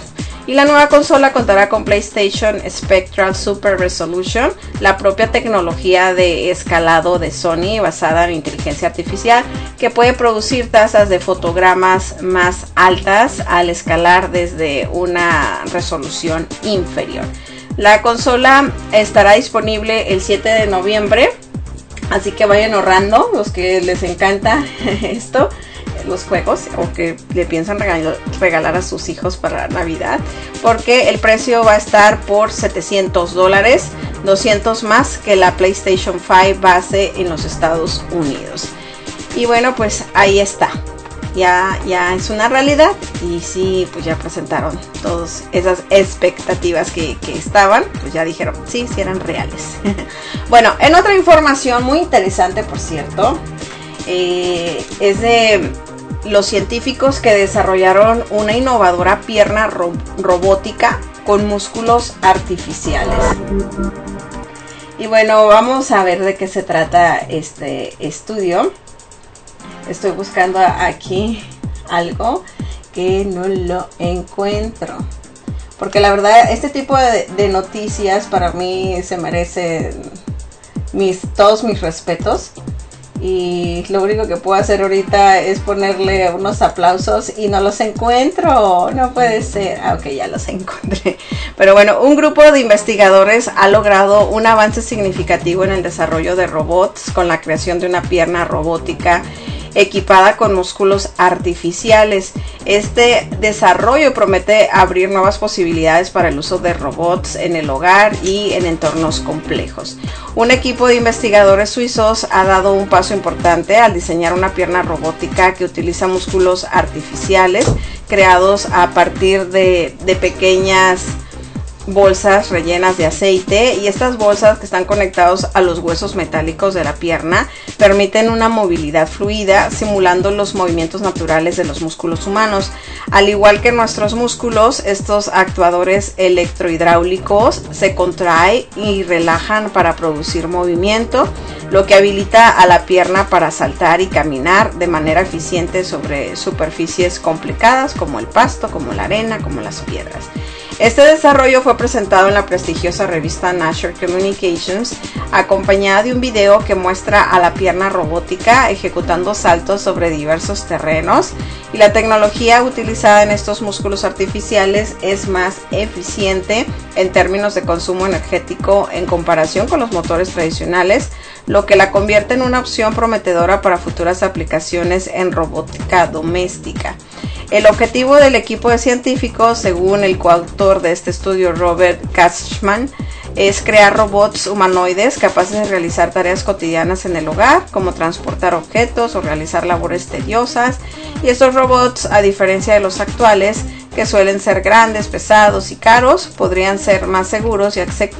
Y la nueva consola contará con PlayStation Spectral Super Resolution, la propia tecnología de escalado de Sony basada en inteligencia artificial que puede producir tasas de fotogramas más altas al escalar desde una resolución inferior. La consola estará disponible el 7 de noviembre, así que vayan ahorrando los que les encanta esto, los juegos, o que le piensan regalar a sus hijos para Navidad, porque el precio va a estar por $700, 200 más que la PlayStation 5 base en los Estados Unidos. Y bueno, pues ahí está, ya es una realidad, y sí, pues ya presentaron todas esas expectativas que estaban, pues ya dijeron, sí eran reales. Bueno, en otra información muy interesante, por cierto, es de los científicos que desarrollaron una innovadora pierna robótica con músculos artificiales. Y bueno, vamos a ver de qué se trata este estudio. Estoy buscando aquí algo que no lo encuentro, porque la verdad este tipo de noticias para mí se merecen todos mis respetos. Y lo único que puedo hacer ahorita es ponerle unos aplausos y no los encuentro. No puede ser. Ok, ya los encontré. Pero bueno, un grupo de investigadores ha logrado un avance significativo en el desarrollo de robots con la creación de una pierna robótica equipada con músculos artificiales. Este desarrollo promete abrir nuevas posibilidades para el uso de robots en el hogar y en entornos complejos. Un equipo de investigadores suizos ha dado un paso importante al diseñar una pierna robótica que utiliza músculos artificiales creados a partir de pequeñas bolsas rellenas de aceite, y estas bolsas, que están conectados a los huesos metálicos de la pierna, permiten una movilidad fluida simulando los movimientos naturales de los músculos humanos. Al igual que nuestros músculos, estos actuadores electrohidráulicos se contraen y relajan para producir movimiento, lo que habilita a la pierna para saltar y caminar de manera eficiente sobre superficies complicadas como el pasto, como la arena, como las piedras. Este desarrollo fue presentado en la prestigiosa revista Nature Communications, acompañada de un video que muestra a la pierna robótica ejecutando saltos sobre diversos terrenos, y la tecnología utilizada en estos músculos artificiales es más eficiente en términos de consumo energético en comparación con los motores tradicionales, lo que la convierte en una opción prometedora para futuras aplicaciones en robótica doméstica. El objetivo del equipo de científicos, según el coautor de este estudio, Robert Cashman, es crear robots humanoides capaces de realizar tareas cotidianas en el hogar, como transportar objetos o realizar labores tediosas. Y estos robots, a diferencia de los actuales, que suelen ser grandes, pesados y caros, podrían ser más seguros y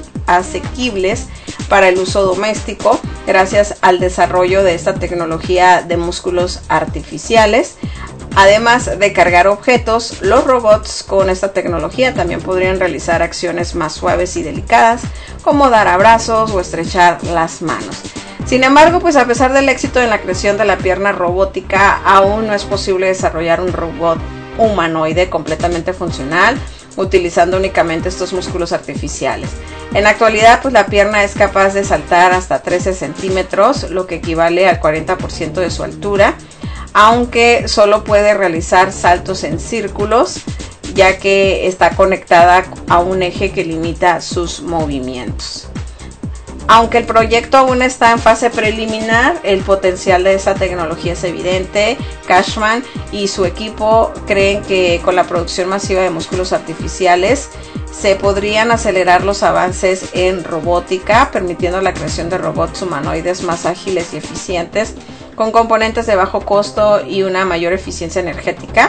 asequibles para el uso doméstico gracias al desarrollo de esta tecnología de músculos artificiales. Además de cargar objetos, los robots con esta tecnología también podrían realizar acciones más suaves y delicadas, como dar abrazos o estrechar las manos. Sin embargo, pues a pesar del éxito en la creación de la pierna robótica, aún no es posible desarrollar un robot humanoide completamente funcional utilizando únicamente estos músculos artificiales. En la actualidad, pues la pierna es capaz de saltar hasta 13 centímetros, lo que equivale al 40% de su altura, aunque solo puede realizar saltos en círculos, ya que está conectada a un eje que limita sus movimientos. Aunque el proyecto aún está en fase preliminar, el potencial de esta tecnología es evidente. Cashman y su equipo creen que con la producción masiva de músculos artificiales se podrían acelerar los avances en robótica, permitiendo la creación de robots humanoides más ágiles y eficientes, con componentes de bajo costo y una mayor eficiencia energética.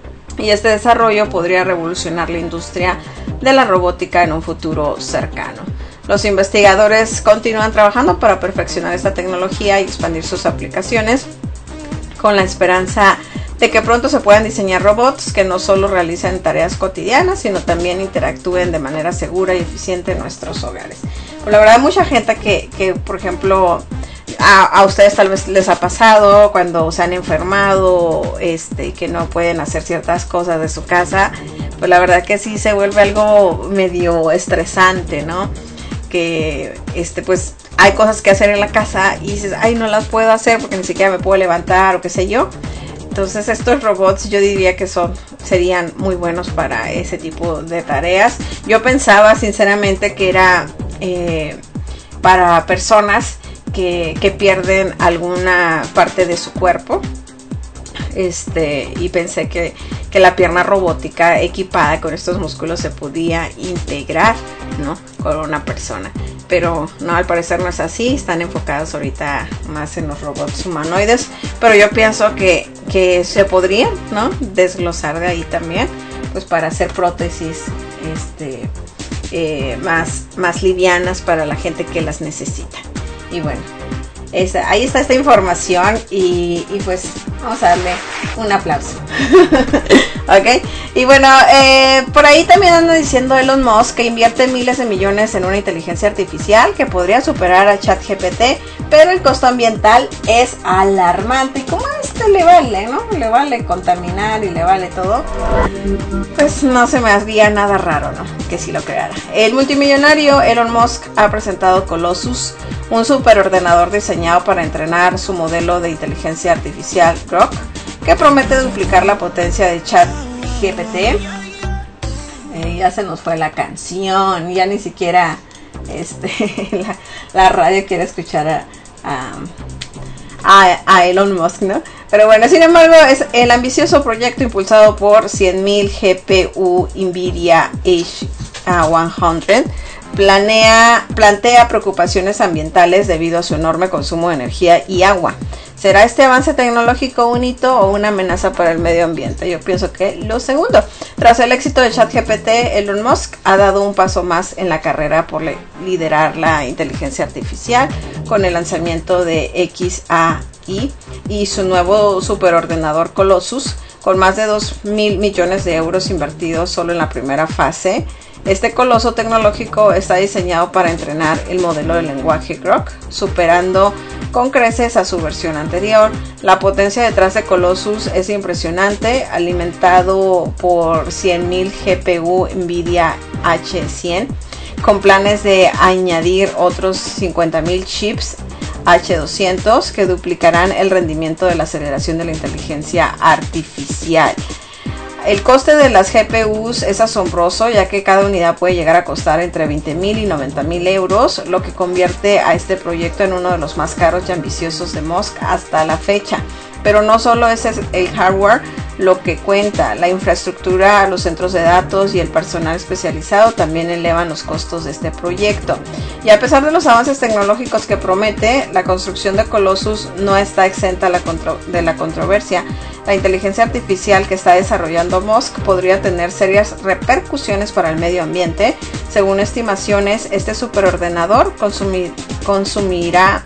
Y este desarrollo podría revolucionar la industria de la robótica en un futuro cercano. Los investigadores continúan trabajando para perfeccionar esta tecnología y expandir sus aplicaciones, con la esperanza de que pronto se puedan diseñar robots que no solo realicen tareas cotidianas, sino también interactúen de manera segura y eficiente en nuestros hogares. Pues la verdad, mucha gente que por ejemplo, a ustedes tal vez les ha pasado cuando se han enfermado, que no pueden hacer ciertas cosas de su casa, pues la verdad que sí se vuelve algo medio estresante, ¿no? Que pues hay cosas que hacer en la casa y dices, ay, no las puedo hacer porque ni siquiera me puedo levantar o qué sé yo. Entonces estos robots yo diría que serían muy buenos para ese tipo de tareas. Yo pensaba sinceramente que era para personas que pierden alguna parte de su cuerpo. Y pensé que la pierna robótica equipada con estos músculos se podía integrar, ¿no?, con una persona. Pero no, al parecer no es así. Están enfocados ahorita más en los robots humanoides. Pero yo pienso que se podrían, ¿no?, desglosar de ahí también, pues para hacer prótesis más livianas para la gente que las necesita. Y bueno, ahí está esta información y pues vamos a darle un aplauso. Ok, y bueno, por ahí también anda diciendo Elon Musk que invierte miles de millones en una inteligencia artificial que podría superar a ChatGPT, pero el costo ambiental es alarmante. Y como a le vale, ¿no? Le vale contaminar y le vale todo, pues no se me haría nada raro, ¿no?, que si lo creara. El multimillonario Elon Musk ha presentado Colossus, un superordenador diseñado para entrenar su modelo de inteligencia artificial Grok, que promete duplicar la potencia de ChatGPT. Ya se nos fue la canción, ya ni siquiera la radio quiere escuchar a Elon Musk, ¿no? Pero bueno, sin embargo, es el ambicioso proyecto impulsado por 100,000 GPU Nvidia H100 plantea preocupaciones ambientales debido a su enorme consumo de energía y agua. ¿Será este avance tecnológico un hito o una amenaza para el medio ambiente? Yo pienso que lo segundo. Tras el éxito de ChatGPT, Elon Musk ha dado un paso más en la carrera por liderar la inteligencia artificial con el lanzamiento de XAI y su nuevo superordenador Colossus, con más de 2,000 millones de euros invertidos solo en la primera fase. Este coloso tecnológico está diseñado para entrenar el modelo de lenguaje Grok, superando con creces a su versión anterior. La potencia detrás de Colossus es impresionante, alimentado por 100,000 GPU Nvidia H100, con planes de añadir otros 50,000 chips H200 que duplicarán el rendimiento de la aceleración de la inteligencia artificial. El coste de las GPUs es asombroso, ya que cada unidad puede llegar a costar entre 20,000 y 90,000 euros, lo que convierte a este proyecto en uno de los más caros y ambiciosos de Musk hasta la fecha. Pero no solo es el hardware lo que cuenta, la infraestructura, los centros de datos y el personal especializado también elevan los costos de este proyecto. Y a pesar de los avances tecnológicos que promete, la construcción de Colossus no está exenta de la controversia. La inteligencia artificial que está desarrollando Musk podría tener serias repercusiones para el medio ambiente. Según estimaciones, este superordenador consumirá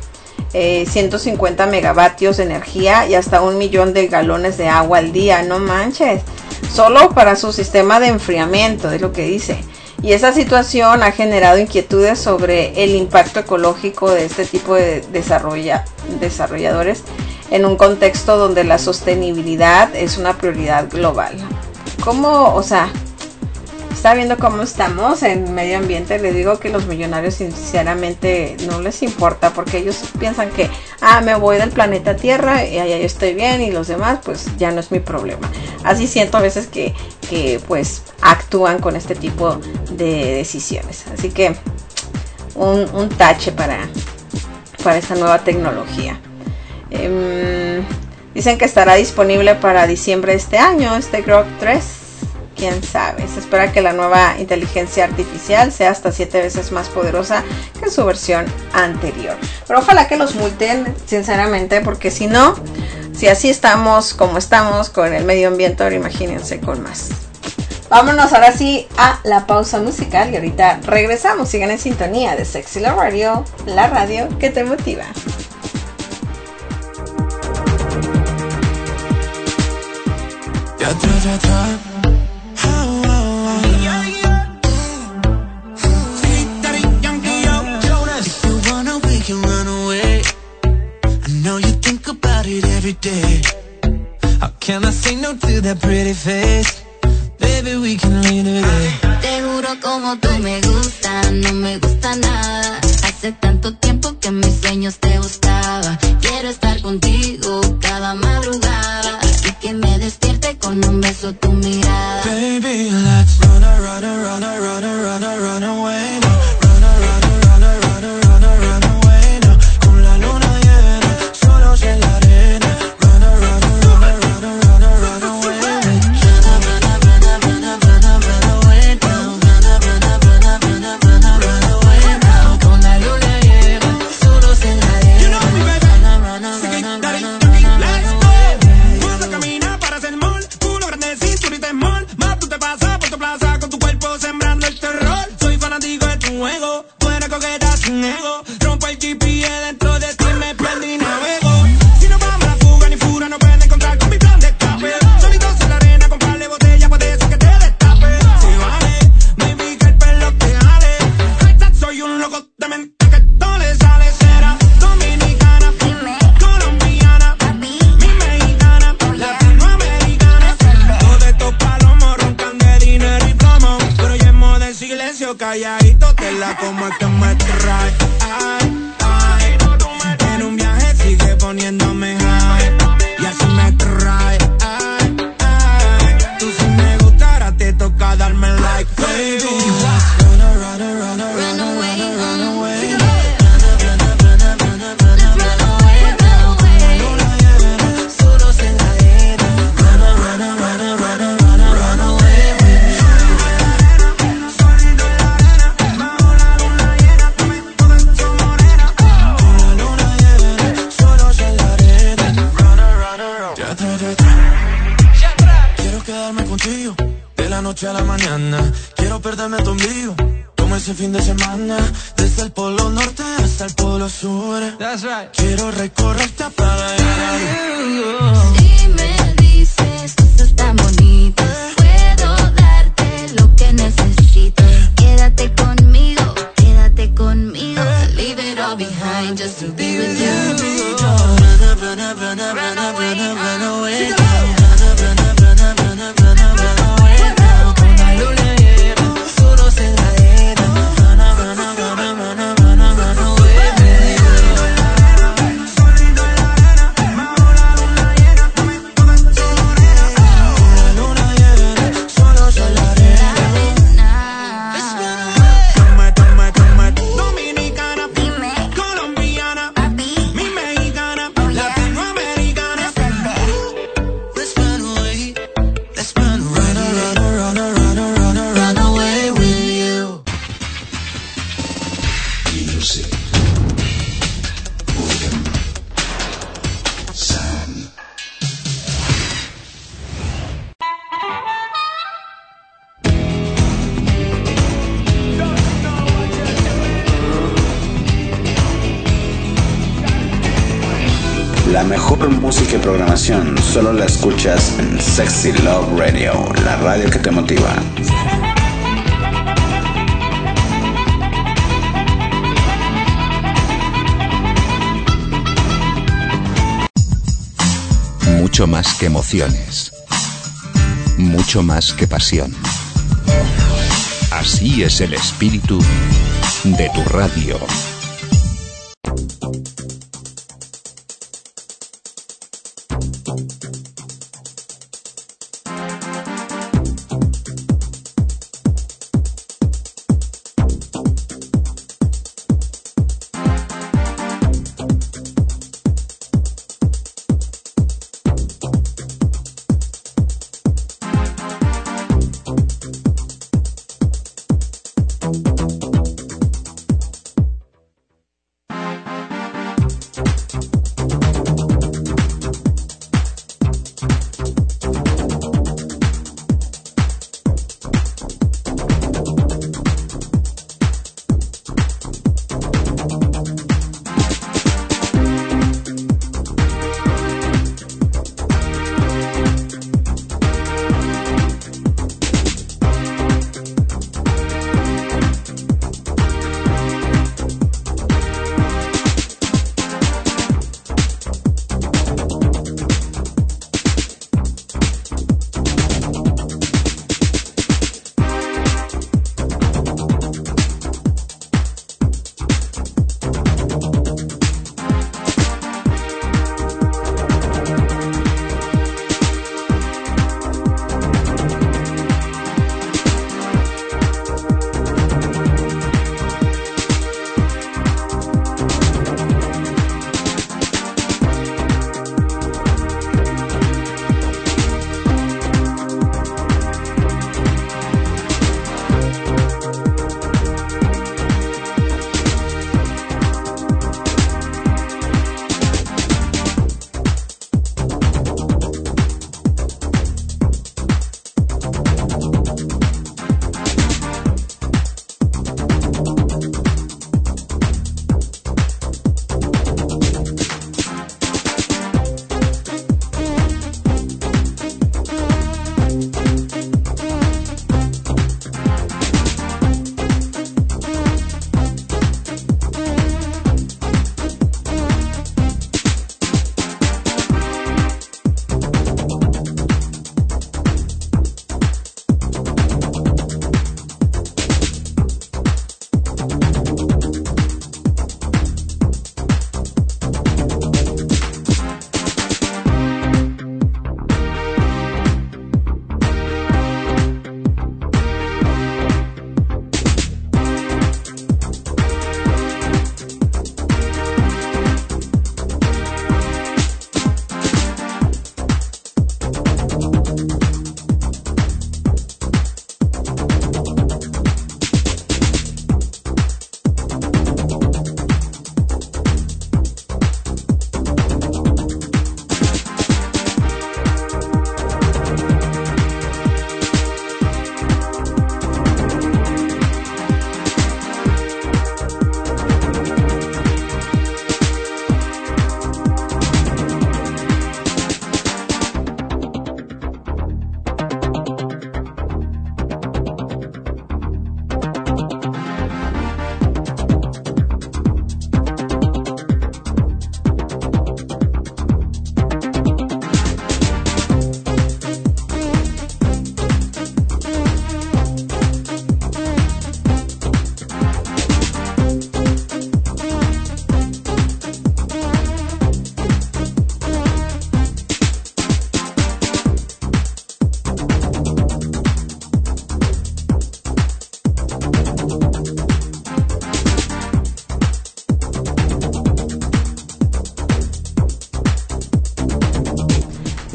150 megavatios de energía y hasta 1 millón de galones de agua al día. No manches, solo para su sistema de enfriamiento, es lo que dice. Y esa situación ha generado inquietudes sobre el impacto ecológico de este tipo de desarrolladores en un contexto donde la sostenibilidad es una prioridad global. ¿Cómo? O sea, está viendo cómo estamos en medio ambiente. Le digo que los millonarios sinceramente no les importa, porque ellos piensan que me voy del planeta Tierra y allá yo estoy bien y los demás pues ya no es mi problema. Así siento a veces que pues actúan con este tipo de decisiones. Así que un tache para esta nueva tecnología. Dicen que estará disponible para diciembre de este año, este Grok 3. Quién sabe, se espera que la nueva inteligencia artificial sea hasta 7 veces más poderosa que su versión anterior. Pero ojalá que los multen, sinceramente, porque si no, si así estamos como estamos con el medio ambiente, ahora imagínense con más. Vámonos ahora sí a la pausa musical y ahorita regresamos. Sigan en sintonía de Sexy Love Radio, la radio que te motiva. Every day, how can I say no to that pretty face? baby, we can leave today. Te juro como tú me gusta, no me gusta nada. Hace tanto tiempo que en mis sueños te buscaba. Quiero estar contigo cada madrugada y que me despierte con un beso tu mirada. Baby, let's run away now. Run away now. Con la luna llena, solos en la arena. Run away. Calladito te la como es que me trae. Ay, ay. En un viaje sigue poniéndome high y así me trae. Ay, ay. Tú si me gustara te toca darme like, baby. Run away. Solos en la arena. Run away. De la noche a la mañana, quiero perderme tu ombligo, como ese fin de semana, desde el polo norte hasta el polo sur. That's right. Quiero recorrerte para allá. Si me dices cosas tan bonitas, puedo darte lo que necesito. Quédate conmigo, leave it all behind just to be with you. Run away. La mejor música y programación solo la escuchas en Sexy Love Radio, la radio que te motiva. Mucho más que emociones. Mucho más que pasión. Así es el espíritu de tu radio.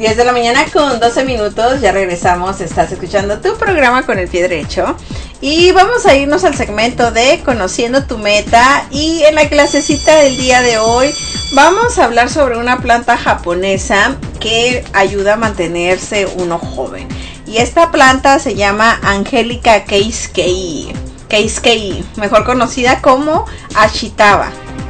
10 de la mañana con 12 minutos, ya regresamos, estás escuchando tu programa Con el Pie Derecho y vamos a irnos al segmento de Conociendo tu Meta. Y en la clasecita del día de hoy vamos a hablar sobre una planta japonesa que ayuda a mantenerse uno joven, y esta planta se llama Angelica Keiskei, mejor conocida como Ashitaba,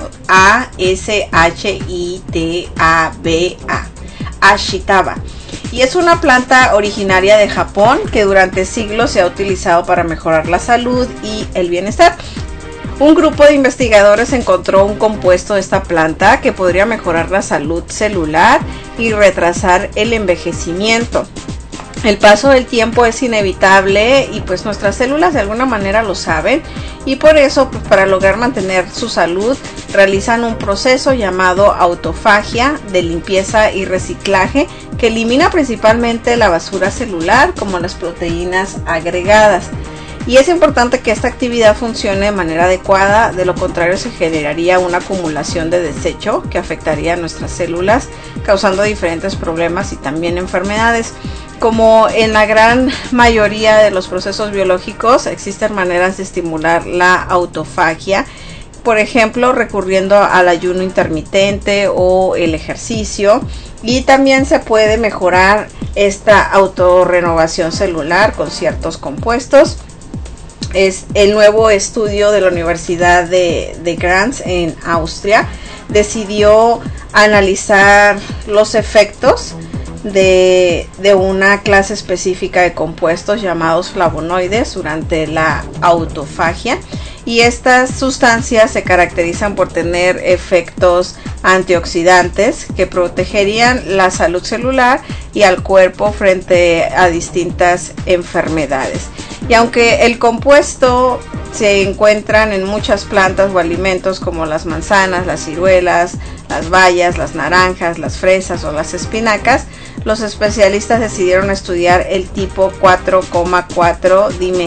A-S-H-I-T-A-B-A, Ashitaba. Y es una planta originaria de Japón que durante siglos se ha utilizado para mejorar la salud y el bienestar. Un grupo de investigadores encontró un compuesto de esta planta que podría mejorar la salud celular y retrasar el envejecimiento. El paso del tiempo es inevitable y pues nuestras células de alguna manera lo saben, y por eso pues para lograr mantener su salud realizan un proceso llamado autofagia de limpieza y reciclaje que elimina principalmente la basura celular como las proteínas agregadas. Y es importante que esta actividad funcione de manera adecuada, de lo contrario se generaría una acumulación de desecho que afectaría a nuestras células, causando diferentes problemas y también enfermedades. Como en la gran mayoría de los procesos biológicos, existen maneras de estimular la autofagia, por ejemplo, recurriendo al ayuno intermitente o el ejercicio, y también se puede mejorar esta autorrenovación celular con ciertos compuestos. Es el nuevo estudio de la Universidad de Graz en Austria decidió analizar los efectos de una clase específica de compuestos llamados flavonoides durante la autofagia, y estas sustancias se caracterizan por tener efectos antioxidantes que protegerían la salud celular y al cuerpo frente a distintas enfermedades. Y aunque el compuesto se encuentran en muchas plantas o alimentos como las manzanas, las ciruelas, las bayas, las naranjas, las fresas o las espinacas, los especialistas decidieron estudiar el tipo 4,4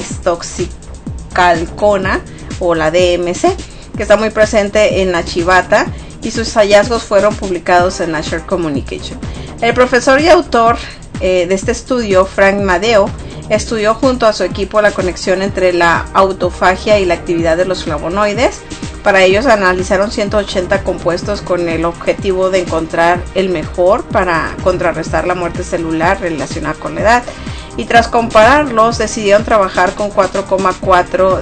dimestoxicalcona o la DMC, que está muy presente en la chivata, y sus hallazgos fueron publicados en Nature Communication. El profesor y autor de este estudio, Frank Madeo, estudió junto a su equipo la conexión entre la autofagia y la actividad de los flavonoides. Para ellos analizaron 180 compuestos con el objetivo de encontrar el mejor para contrarrestar la muerte celular relacionada con la edad. Y tras compararlos, decidieron trabajar con 4,4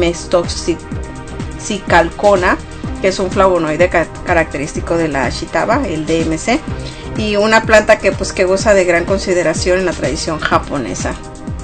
dimestoxicalcona, que es un flavonoide característico de la Ashitaba, el DMC, y una planta que goza de gran consideración en la tradición japonesa.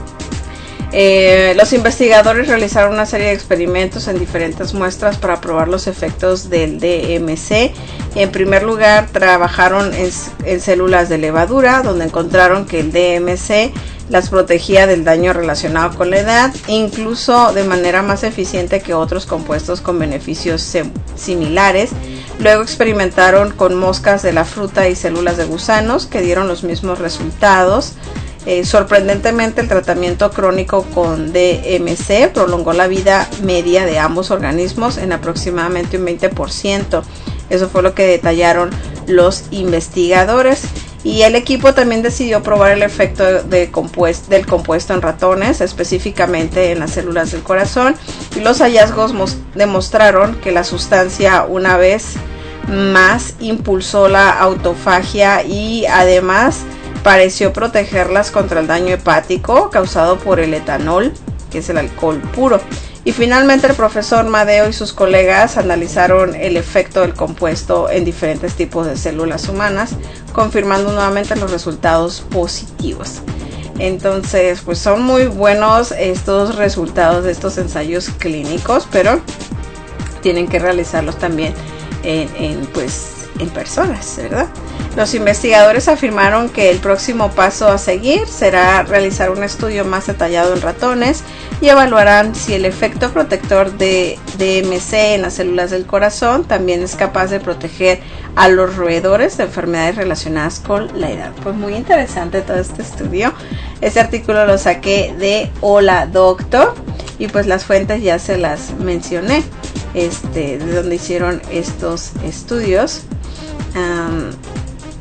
Los investigadores realizaron una serie de experimentos en diferentes muestras para probar los efectos del DMC. En primer lugar, trabajaron en células de levadura, donde encontraron que el DMC las protegía del daño relacionado con la edad, incluso de manera más eficiente que otros compuestos con beneficios similares. Luego experimentaron con moscas de la fruta y células de gusanos, que dieron los mismos resultados. Sorprendentemente, el tratamiento crónico con DMC prolongó la vida media de ambos organismos en aproximadamente un 20%. Eso fue lo que detallaron los investigadores. Y el equipo también decidió probar el efecto del compuesto en ratones, específicamente en las células del corazón. Y los hallazgos demostraron que la sustancia una vez más impulsó la autofagia y además pareció protegerlas contra el daño hepático causado por el etanol, que es el alcohol puro. Y finalmente el profesor Madeo y sus colegas analizaron el efecto del compuesto en diferentes tipos de células humanas, confirmando nuevamente los resultados positivos. Entonces, pues son muy buenos estos resultados de estos ensayos clínicos, pero tienen que realizarlos también en personas, ¿verdad? Los investigadores afirmaron que el próximo paso a seguir será realizar un estudio más detallado en ratones y evaluarán si el efecto protector de DMC en las células del corazón también es capaz de proteger a los roedores de enfermedades relacionadas con la edad. Pues muy interesante todo este estudio. Este artículo lo saqué de Hola Doctor y pues las fuentes ya se las mencioné, de donde hicieron estos estudios.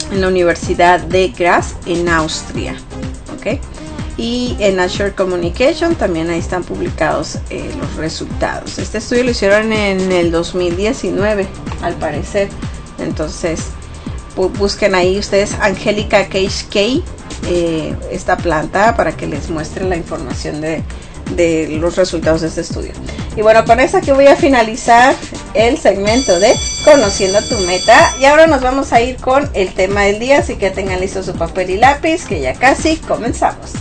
en la Universidad de Graz en Austria, ¿ok? Y en Nature Communication también ahí están publicados los resultados. Este estudio lo hicieron en el 2019 al parecer, entonces busquen ahí ustedes Angelica Cage Kay, esta planta, para que les muestre la información de los resultados de este estudio. Y bueno, con esto que voy a finalizar el segmento de Conociendo tu Meta, y ahora nos vamos a ir con el tema del día, así que tengan listo su papel y lápiz, que ya casi comenzamos.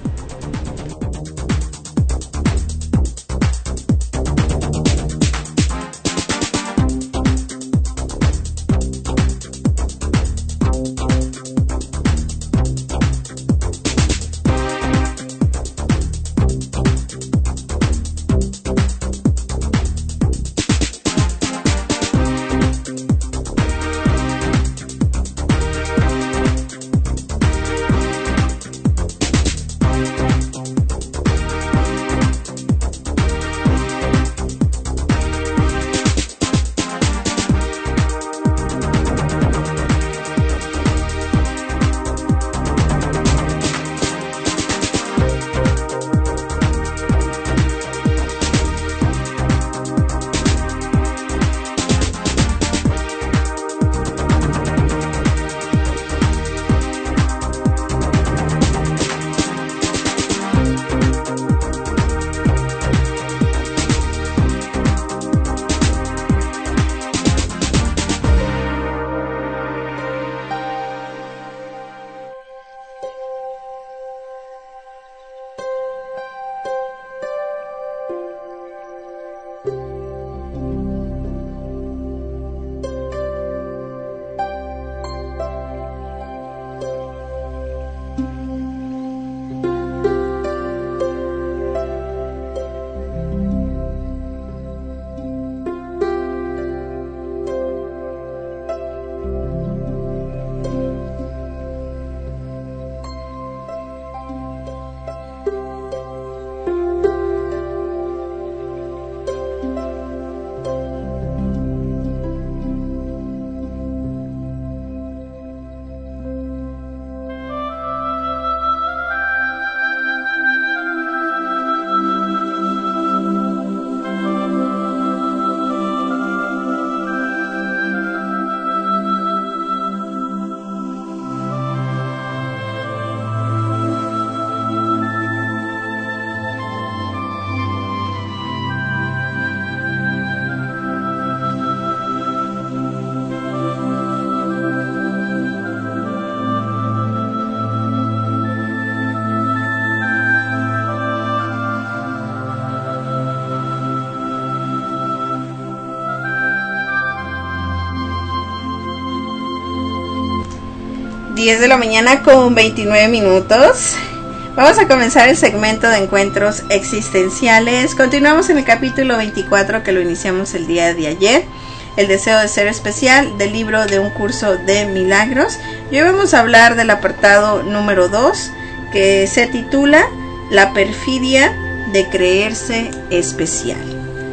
De la mañana con 29 minutos. Vamos a comenzar el segmento de encuentros existenciales. Continuamos en el capítulo 24 que lo iniciamos el día de ayer, el deseo de ser especial, del libro de un curso de milagros. Y hoy vamos a hablar del apartado número 2, que se titula La perfidia de creerse especial.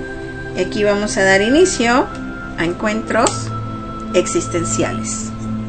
Y aquí vamos a dar inicio a encuentros existenciales.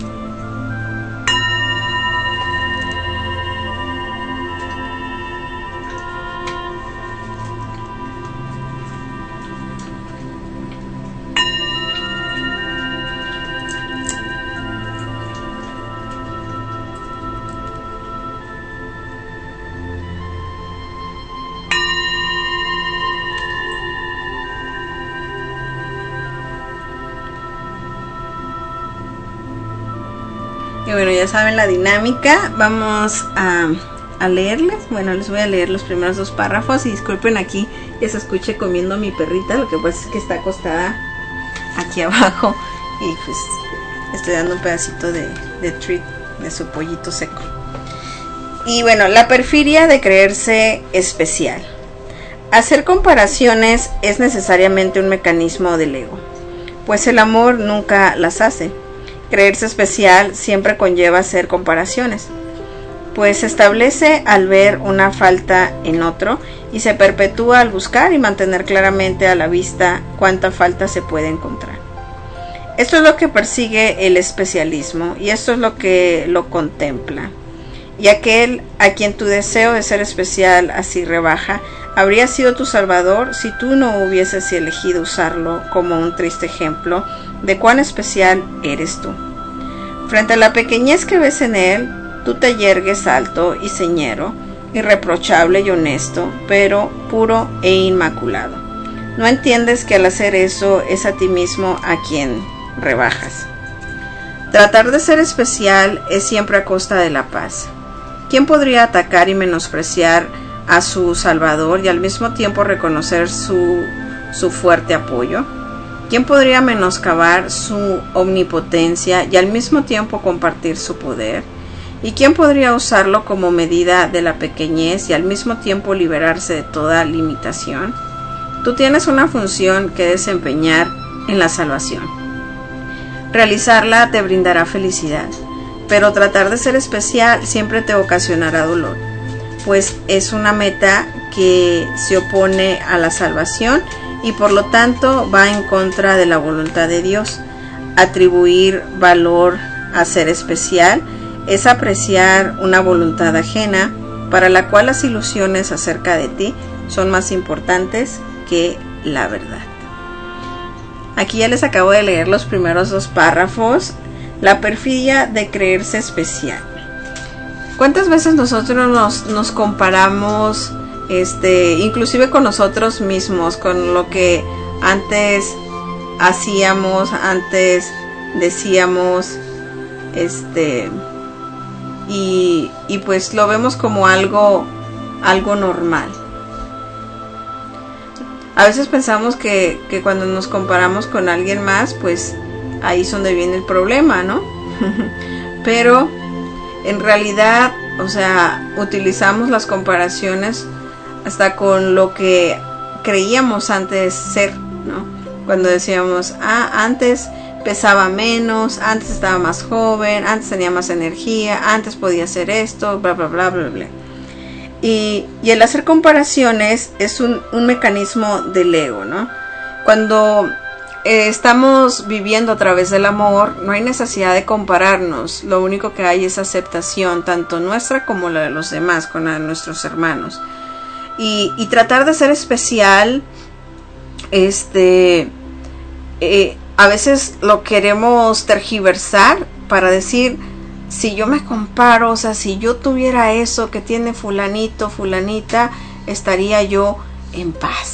Y bueno, ya saben la dinámica. Vamos a leerles. Bueno, les voy a leer los primeros 2 párrafos. Y disculpen aquí que se escuche comiendo a mi perrita. Lo que pasa es que está acostada aquí abajo. Y pues estoy dando un pedacito de treat de su pollito seco. Y bueno, la perfidia de creerse especial. Hacer comparaciones es necesariamente un mecanismo del ego, pues el amor nunca las hace. Creerse especial siempre conlleva hacer comparaciones, pues se establece al ver una falta en otro y se perpetúa al buscar y mantener claramente a la vista cuánta falta se puede encontrar. Esto es lo que persigue el especialismo y esto es lo que lo contempla. Y aquel a quien tu deseo de ser especial así rebaja, habría sido tu salvador si tú no hubieses elegido usarlo como un triste ejemplo de cuán especial eres tú. Frente a la pequeñez que ves en él, tú te yergues alto y señero, irreprochable y honesto, pero puro e inmaculado. No entiendes que al hacer eso es a ti mismo a quien rebajas. Tratar de ser especial es siempre a costa de la paz. ¿Quién podría atacar y menospreciar a su Salvador y al mismo tiempo reconocer su fuerte apoyo? ¿Quién podría menoscabar su omnipotencia y al mismo tiempo compartir su poder? ¿Y quién podría usarlo como medida de la pequeñez y al mismo tiempo liberarse de toda limitación? Tú tienes una función que desempeñar en la salvación. Realizarla te brindará felicidad, pero tratar de ser especial siempre te ocasionará dolor, pues es una meta que se opone a la salvación y por lo tanto va en contra de la voluntad de Dios. Atribuir valor a ser especial es apreciar una voluntad ajena para la cual las ilusiones acerca de ti son más importantes que la verdad. Aquí ya les acabo de leer los primeros 2 párrafos. La perfidia de creerse especial. ¿Cuántas veces nosotros nos comparamos, inclusive con nosotros mismos, con lo que antes hacíamos, antes decíamos, y pues lo vemos como algo normal? A veces pensamos que cuando nos comparamos con alguien más, pues ahí es donde viene el problema, ¿no? Pero en realidad, o sea, utilizamos las comparaciones hasta con lo que creíamos antes ser, ¿no? Cuando decíamos, antes pesaba menos, antes estaba más joven, antes tenía más energía, antes podía hacer esto, bla, bla, bla, bla, bla. Y el hacer comparaciones es un mecanismo del ego, ¿no? Cuando estamos viviendo a través del amor, no hay necesidad de compararnos. Lo único que hay es aceptación, tanto nuestra como la de los demás, con la de nuestros hermanos. Y tratar de ser especial, a veces lo queremos tergiversar para decir, si yo me comparo, o sea, si yo tuviera eso que tiene fulanito, fulanita, estaría yo en paz.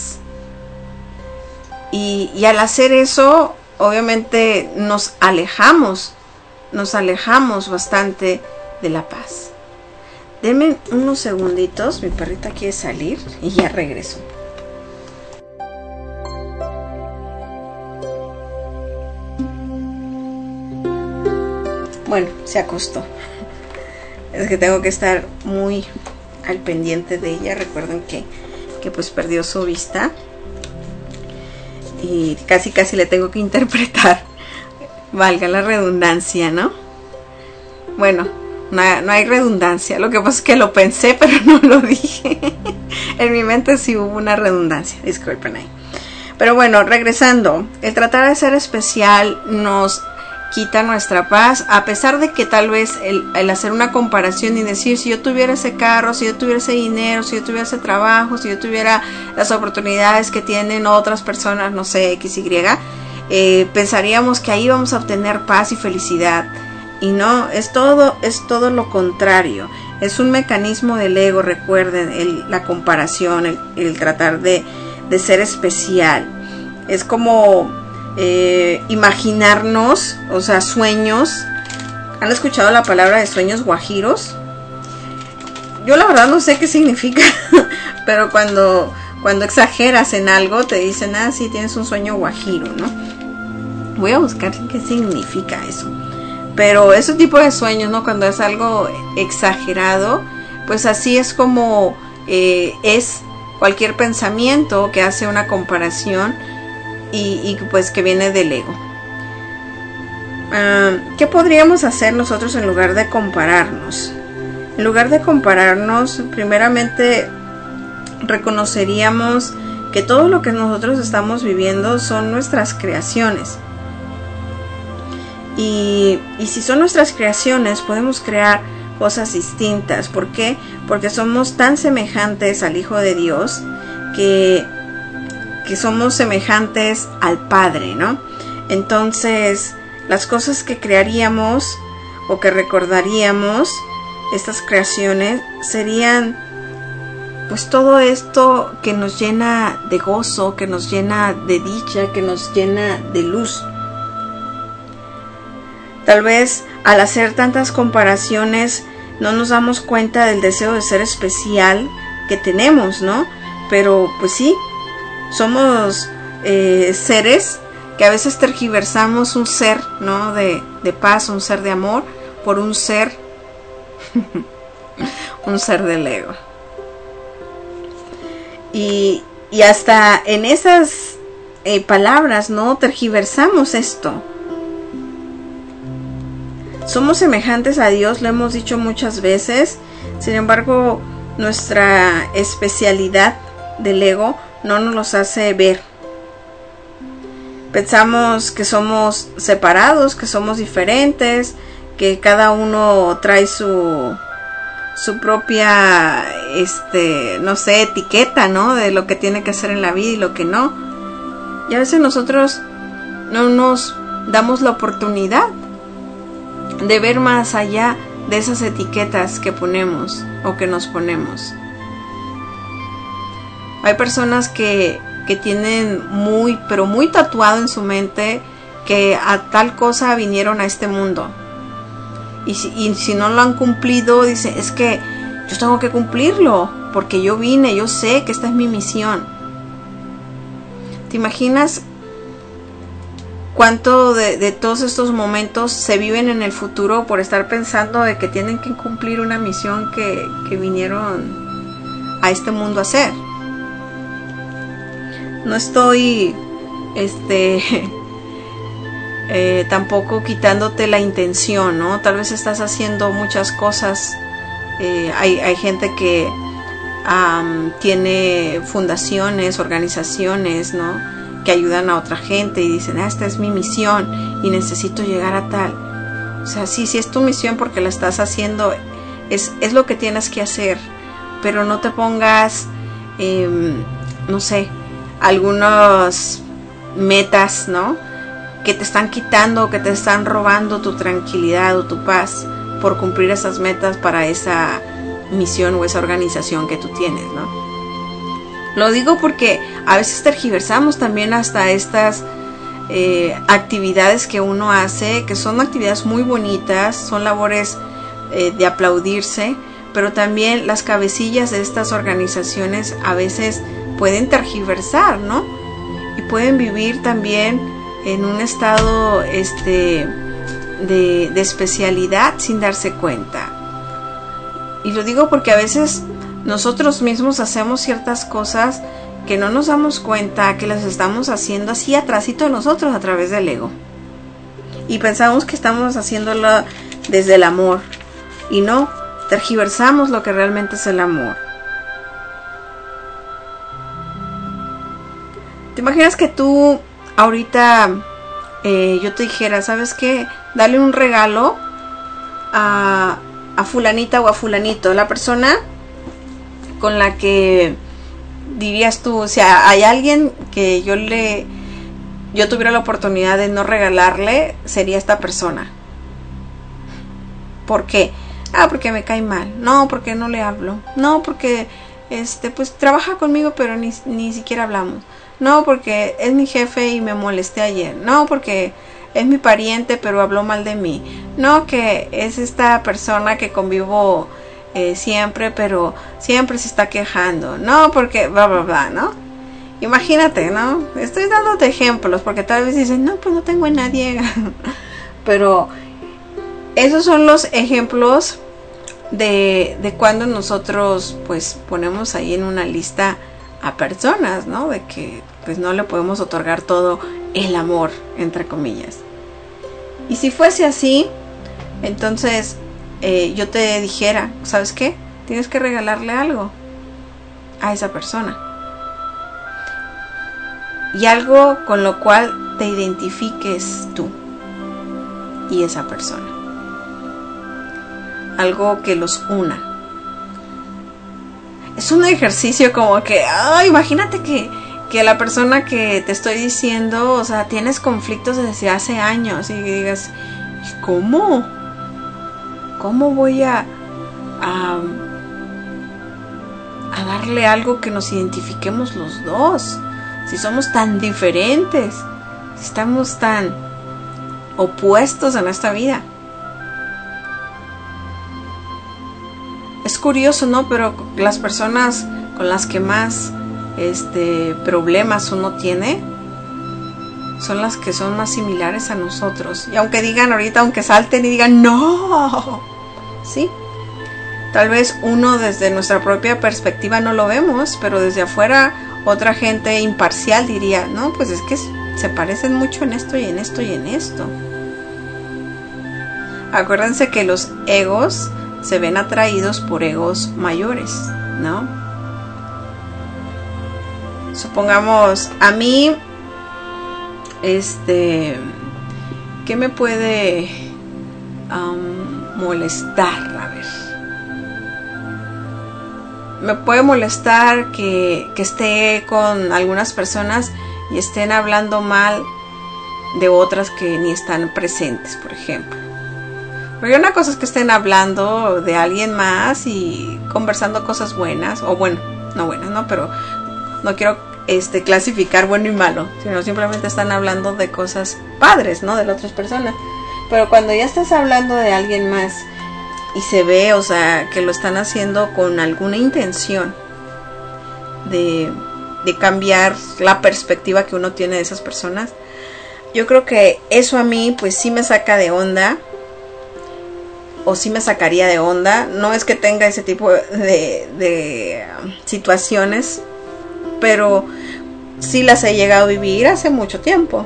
Y al hacer eso, obviamente nos alejamos bastante de la paz. Denme unos segunditos, mi perrita quiere salir y ya regreso. Bueno, se acostó. Es que tengo que estar muy al pendiente de ella. Recuerden que pues perdió su vista. Y casi le tengo que interpretar, valga la redundancia, ¿no? Bueno, no hay redundancia, lo que pasa es que lo pensé pero no lo dije. En mi mente sí hubo una redundancia, disculpen ahí. Pero bueno, regresando, el tratar de ser especial nos quita nuestra paz, a pesar de que tal vez el hacer una comparación y decir, si yo tuviera ese carro, si yo tuviera ese dinero, si yo tuviera ese trabajo, si yo tuviera las oportunidades que tienen otras personas, no sé, X, Y, pensaríamos que ahí vamos a obtener paz y felicidad. Y no, es todo lo contrario. Es un mecanismo del ego, recuerden, la comparación, el tratar de ser especial. Es como imaginarnos, o sea, sueños. ¿Han escuchado la palabra de sueños guajiros? Yo la verdad no sé qué significa, pero cuando exageras en algo te dicen, sí, tienes un sueño guajiro, ¿no? Voy a buscar qué significa eso. Pero ese tipo de sueños, ¿no? Cuando es algo exagerado, pues así es como es cualquier pensamiento que hace una comparación y pues que viene del ego. ¿Qué podríamos hacer nosotros en lugar de compararnos? En lugar de compararnos, primeramente reconoceríamos que todo lo que nosotros estamos viviendo son nuestras creaciones. Y si son nuestras creaciones, podemos crear cosas distintas. ¿Por qué? Porque somos tan semejantes al Hijo de Dios que somos semejantes al Padre, ¿no? Entonces, las cosas que crearíamos o que recordaríamos, estas creaciones, serían pues todo esto que nos llena de gozo, que nos llena de dicha, que nos llena de luz. Tal vez al hacer tantas comparaciones no nos damos cuenta del deseo de ser especial que tenemos, ¿no? Pero pues sí, somos seres que a veces tergiversamos un ser, ¿no? De paz, un ser de amor, por un ser, un ser del ego. Y hasta en esas palabras, ¿no? Tergiversamos esto. Somos semejantes a Dios, lo hemos dicho muchas veces. Sin embargo, nuestra especialidad del ego no nos los hace ver. Pensamos que somos separados, que somos diferentes, que cada uno trae su propia, no sé, etiqueta, ¿no? De lo que tiene que hacer en la vida y lo que no. Y a veces nosotros no nos damos la oportunidad de ver más allá de esas etiquetas que ponemos o que nos ponemos. Hay personas que tienen muy, pero muy tatuado en su mente que a tal cosa vinieron a este mundo. Y si no lo han cumplido, dice, es que yo tengo que cumplirlo, porque yo vine, yo sé que esta es mi misión. ¿Te imaginas cuánto de todos estos momentos se viven en el futuro por estar pensando de que tienen que cumplir una misión que vinieron a este mundo a hacer? No estoy tampoco quitándote la intención, ¿no? Tal vez estás haciendo muchas cosas. Hay gente que tiene fundaciones, organizaciones, ¿no? Que ayudan a otra gente y dicen, esta es mi misión y necesito llegar a tal. O sea, sí es tu misión porque la estás haciendo, es lo que tienes que hacer, pero no te pongas, no sé, algunas metas, ¿no? Que te están quitando, que te están robando tu tranquilidad o tu paz por cumplir esas metas para esa misión o esa organización que tú tienes, ¿no? Lo digo porque a veces tergiversamos también hasta estas actividades que uno hace, que son actividades muy bonitas, son labores de aplaudirse, pero también las cabecillas de estas organizaciones a veces pueden tergiversar, ¿no? Y pueden vivir también en un estado de especialidad sin darse cuenta. Y lo digo porque a veces nosotros mismos hacemos ciertas cosas que no nos damos cuenta que las estamos haciendo así atrásito de nosotros a través del ego. Y pensamos que estamos haciéndolo desde el amor. Y no, tergiversamos lo que realmente es el amor. ¿Te imaginas que tú ahorita yo te dijera, ¿sabes qué? Dale un regalo a fulanita o a fulanito, la persona con la que dirías tú, o sea, hay alguien que yo tuviera la oportunidad de no regalarle, sería esta persona. ¿Por qué? Porque me cae mal. No, porque no le hablo. No, porque pues trabaja conmigo pero ni siquiera hablamos. No, porque es mi jefe y me molesté ayer. No, porque es mi pariente pero habló mal de mí. No, que es esta persona que convivo siempre, pero siempre se está quejando. No, porque bla, bla, bla, ¿no? Imagínate, ¿no? Estoy dándote ejemplos, porque tal vez dices, no, pues no tengo a nadie. Pero esos son los ejemplos de cuando nosotros, pues, ponemos ahí en una lista a personas, ¿no? De que, pues, no le podemos otorgar todo el amor, entre comillas. Y si fuese así, entonces yo te dijera, ¿sabes qué? Tienes que regalarle algo a esa persona. Y algo con lo cual te identifiques tú. y esa persona. Algo que los una. Es un ejercicio como que, imagínate que la persona que te estoy diciendo, o sea, tienes conflictos desde hace años y digas, ¿cómo? ¿Cómo voy a darle algo que nos identifiquemos los dos? Si somos tan diferentes, si estamos tan opuestos en esta vida. Es curioso, ¿no? Pero las personas con las que más problemas uno tiene son las que son más similares a nosotros. Y aunque digan ahorita, aunque salten y digan no, sí, tal vez uno desde nuestra propia perspectiva no lo vemos, pero desde afuera otra gente imparcial diría, no, pues es que se parecen mucho en esto y en esto y en esto. Acuérdense que los egos se ven atraídos por egos mayores, ¿no? Supongamos, a mí, ¿qué me puede molestar? A ver. Me puede molestar que esté con algunas personas y estén hablando mal de otras que ni están presentes, por ejemplo. Porque una cosa es que estén hablando de alguien más y conversando cosas buenas, o bueno, no buenas, ¿no? Pero no quiero clasificar bueno y malo, sino simplemente están hablando de cosas padres, ¿no? De las otras personas. Pero cuando ya estás hablando de alguien más y se ve, o sea, que lo están haciendo con alguna intención de cambiar la perspectiva que uno tiene de esas personas, yo creo que eso a mí pues sí me saca de onda, o sí me sacaría de onda. No es que tenga ese tipo de situaciones, pero sí las he llegado a vivir hace mucho tiempo.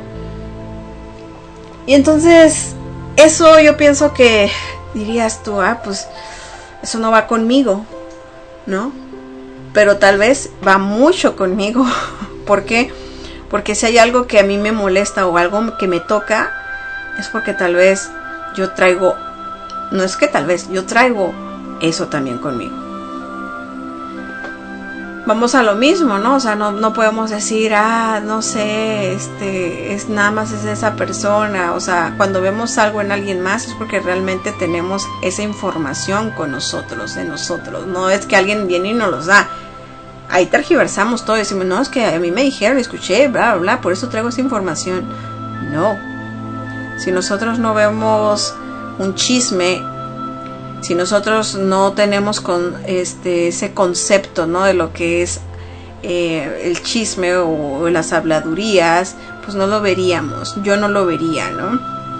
Y entonces eso yo pienso que dirías tú, pues eso no va conmigo, ¿no? Pero tal vez va mucho conmigo. ¿Por qué? Porque si hay algo que a mí me molesta o algo que me toca, es porque tal vez yo traigo, no es que tal vez, yo traigo eso también conmigo. Vamos a lo mismo, ¿no? O sea, no podemos decir, no sé, es nada más es esa persona. O sea, cuando vemos algo en alguien más es porque realmente tenemos esa información con nosotros, de nosotros. No es que alguien viene y nos los da. Ahí tergiversamos todo y decimos, no, es que a mí me dijeron, escuché, bla, bla, bla, por eso traigo esa información. No. Si nosotros no vemos un chisme, si nosotros no tenemos ese concepto, ¿no? De lo que es el chisme o las habladurías, pues no lo veríamos. Yo no lo vería, ¿no?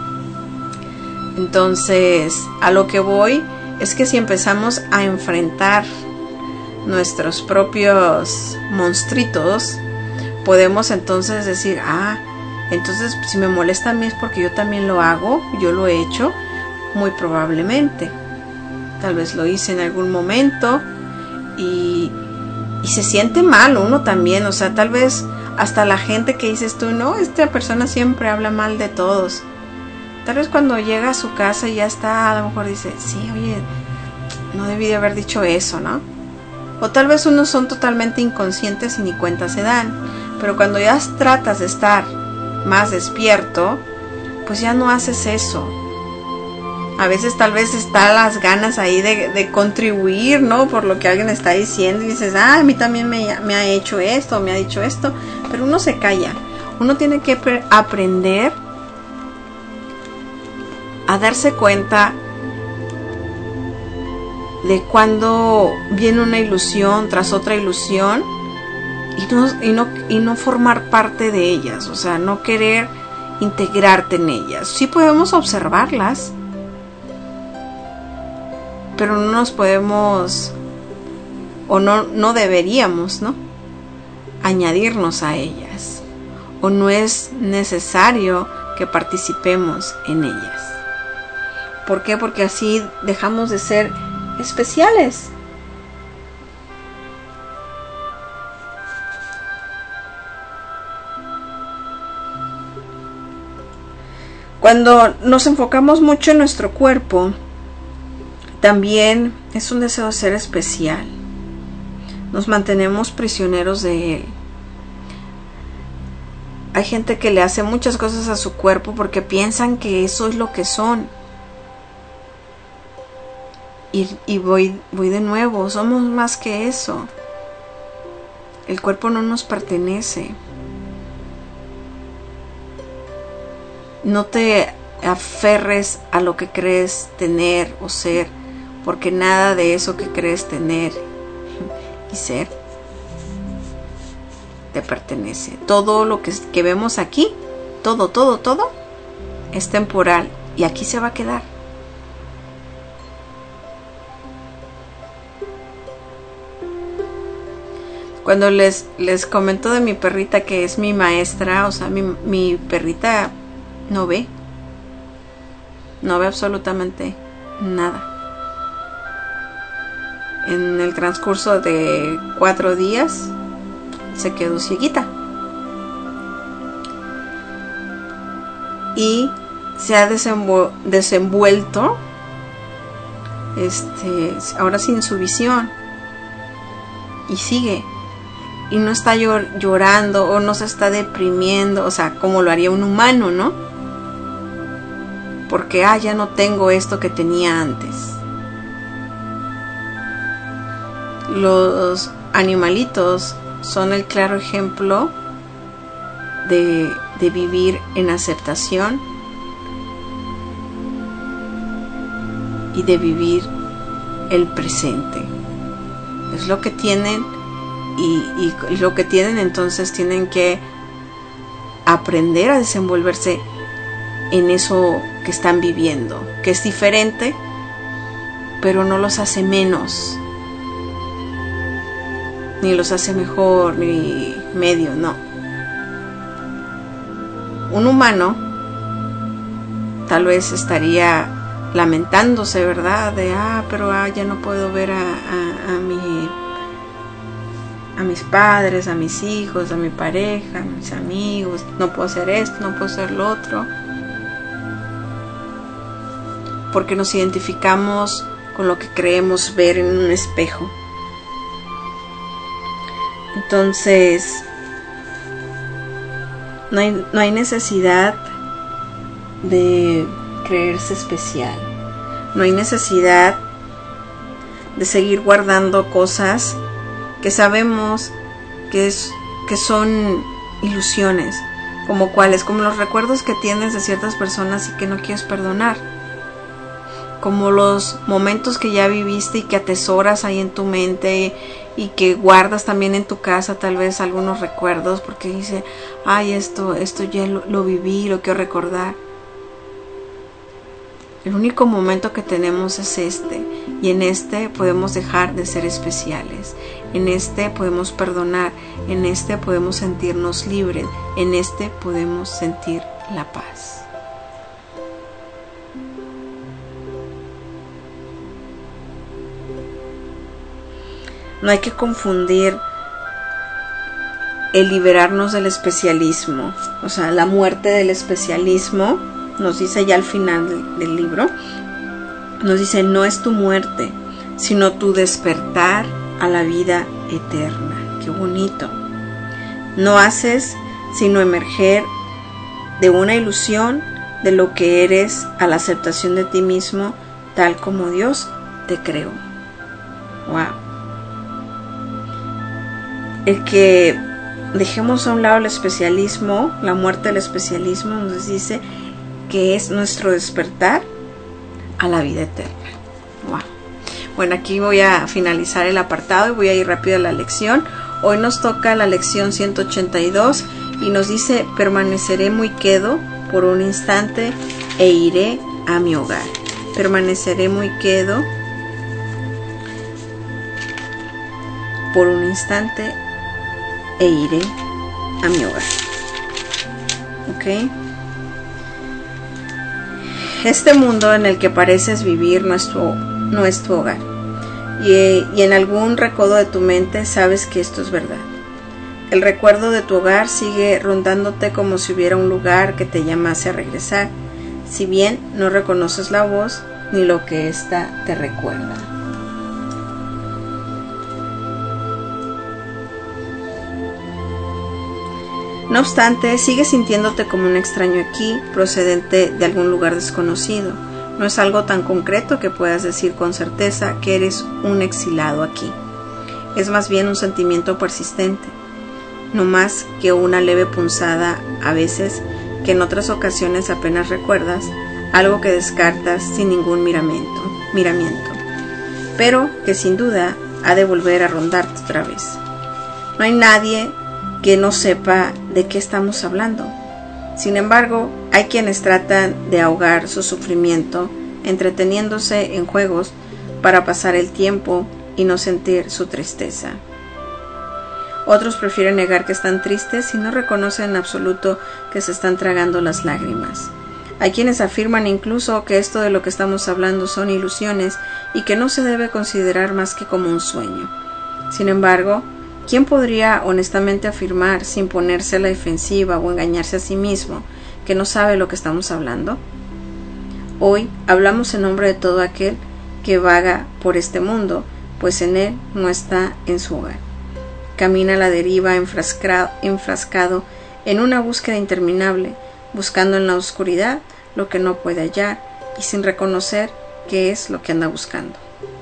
Entonces, a lo que voy es que si empezamos a enfrentar nuestros propios monstruitos, podemos entonces decir, entonces si me molesta a mí es porque yo también lo hago, yo lo he hecho, muy probablemente. Tal vez lo hice en algún momento y se siente mal uno también. O sea, tal vez hasta la gente que dices tú, no, esta persona siempre habla mal de todos. Tal vez cuando llega a su casa y ya está, a lo mejor dice, sí, oye, no debí de haber dicho eso, ¿no? O tal vez unos son totalmente inconscientes y ni cuenta se dan. Pero cuando ya tratas de estar más despierto, pues ya no haces eso. A veces tal vez están las ganas ahí de contribuir, ¿no? Por lo que alguien está diciendo y dices, a mí también me ha hecho esto, me ha dicho esto. Pero uno se calla. Uno tiene que aprender a darse cuenta de cuando viene una ilusión tras otra ilusión y no formar parte de ellas. O sea, no querer integrarte en ellas. Sí podemos observarlas, pero no nos podemos, o no deberíamos, ¿no?, añadirnos a ellas, o no es necesario que participemos en ellas. ¿Por qué? Porque así dejamos de ser especiales. Cuando nos enfocamos mucho en nuestro cuerpo, también es un deseo de ser especial. Nos mantenemos prisioneros de él. Hay gente que le hace muchas cosas a su cuerpo porque piensan que eso es lo que son. Y voy de nuevo, somos más que eso. El cuerpo no nos pertenece. No te aferres a lo que crees tener o ser, porque nada de eso que crees tener y ser te pertenece. Todo lo que vemos aquí, todo es temporal y aquí se va a quedar. Cuando les comento de mi perrita que es mi maestra, o sea, mi perrita no ve absolutamente nada. En el transcurso de 4 días se quedó cieguita y se ha desenvuelto ahora sin su visión y sigue. Y no está llorando o no se está deprimiendo, o sea, como lo haría un humano, ¿no? Porque, ya no tengo esto que tenía antes. Los animalitos son el claro ejemplo de vivir en aceptación y de vivir el presente. Es lo que tienen. Y lo que tienen, entonces tienen que aprender a desenvolverse en eso que están viviendo, que es diferente, pero no los hace menos, ni los hace mejor, ni medio, no. Un humano tal vez estaría lamentándose, ¿verdad? De, pero ya no puedo ver a mis padres, a mis hijos, a mi pareja, a mis amigos, no puedo hacer esto, no puedo hacer lo otro, porque nos identificamos con lo que creemos ver en un espejo. Entonces no hay necesidad de creerse especial, no hay necesidad de seguir guardando cosas que sabemos que son ilusiones, como cuáles, como los recuerdos que tienes de ciertas personas y que no quieres perdonar, como los momentos que ya viviste y que atesoras ahí en tu mente y que guardas también en tu casa tal vez algunos recuerdos porque dice, esto ya lo viví, lo quiero recordar. El único momento que tenemos es y en podemos dejar de ser especiales, en podemos perdonar, en podemos sentirnos libres, en podemos sentir la paz. No hay que confundir el liberarnos del especialismo, o sea, la muerte del especialismo. Nos dice ya al final del libro, nos dice, no es tu muerte, sino tu despertar a la vida eterna. Qué bonito. No haces sino emerger de una ilusión de lo que eres a la aceptación de ti mismo, tal como Dios te creó. Wow. El que dejemos a un lado el especialismo, la muerte del especialismo, nos dice que es nuestro despertar a la vida eterna. Wow. Bueno, aquí voy a finalizar el apartado y voy a ir rápido a la lección. Hoy nos toca la lección 182 y nos dice, permaneceré muy quedo por un instante e iré a mi hogar. Permaneceré muy quedo por un instante e iré a mi hogar. ¿Ok? Este mundo en el que pareces vivir no es tu hogar. Y en algún recodo de tu mente sabes que esto es verdad. El recuerdo de tu hogar sigue rondándote como si hubiera un lugar que te llamase a regresar. si bien no reconoces la voz ni lo que ésta te recuerda. No obstante, sigues sintiéndote como un extraño aquí, procedente de algún lugar desconocido. No es algo tan concreto que puedas decir con certeza que eres un exilado aquí. Es más bien un sentimiento persistente, no más que una leve punzada a veces que en otras ocasiones apenas recuerdas, algo que descartas sin ningún miramiento, pero que sin duda ha de volver a rondarte otra vez. No hay nadie que no sepa de qué estamos hablando. Sin embargo, hay quienes tratan de ahogar su sufrimiento entreteniéndose en juegos para pasar el tiempo y no sentir su tristeza. Otros prefieren negar que están tristes y no reconocen en absoluto que se están tragando las lágrimas. Hay quienes afirman incluso que esto de lo que estamos hablando son ilusiones y que no se debe considerar más que como un sueño. Sin embargo, ¿quién podría honestamente afirmar, sin ponerse a la defensiva o engañarse a sí mismo, que no sabe lo que estamos hablando? Hoy hablamos en nombre de todo aquel que vaga por este mundo, pues en él no está en su hogar. Camina a la deriva enfrascado en una búsqueda interminable, buscando en la oscuridad lo que no puede hallar y sin reconocer qué es lo que anda buscando.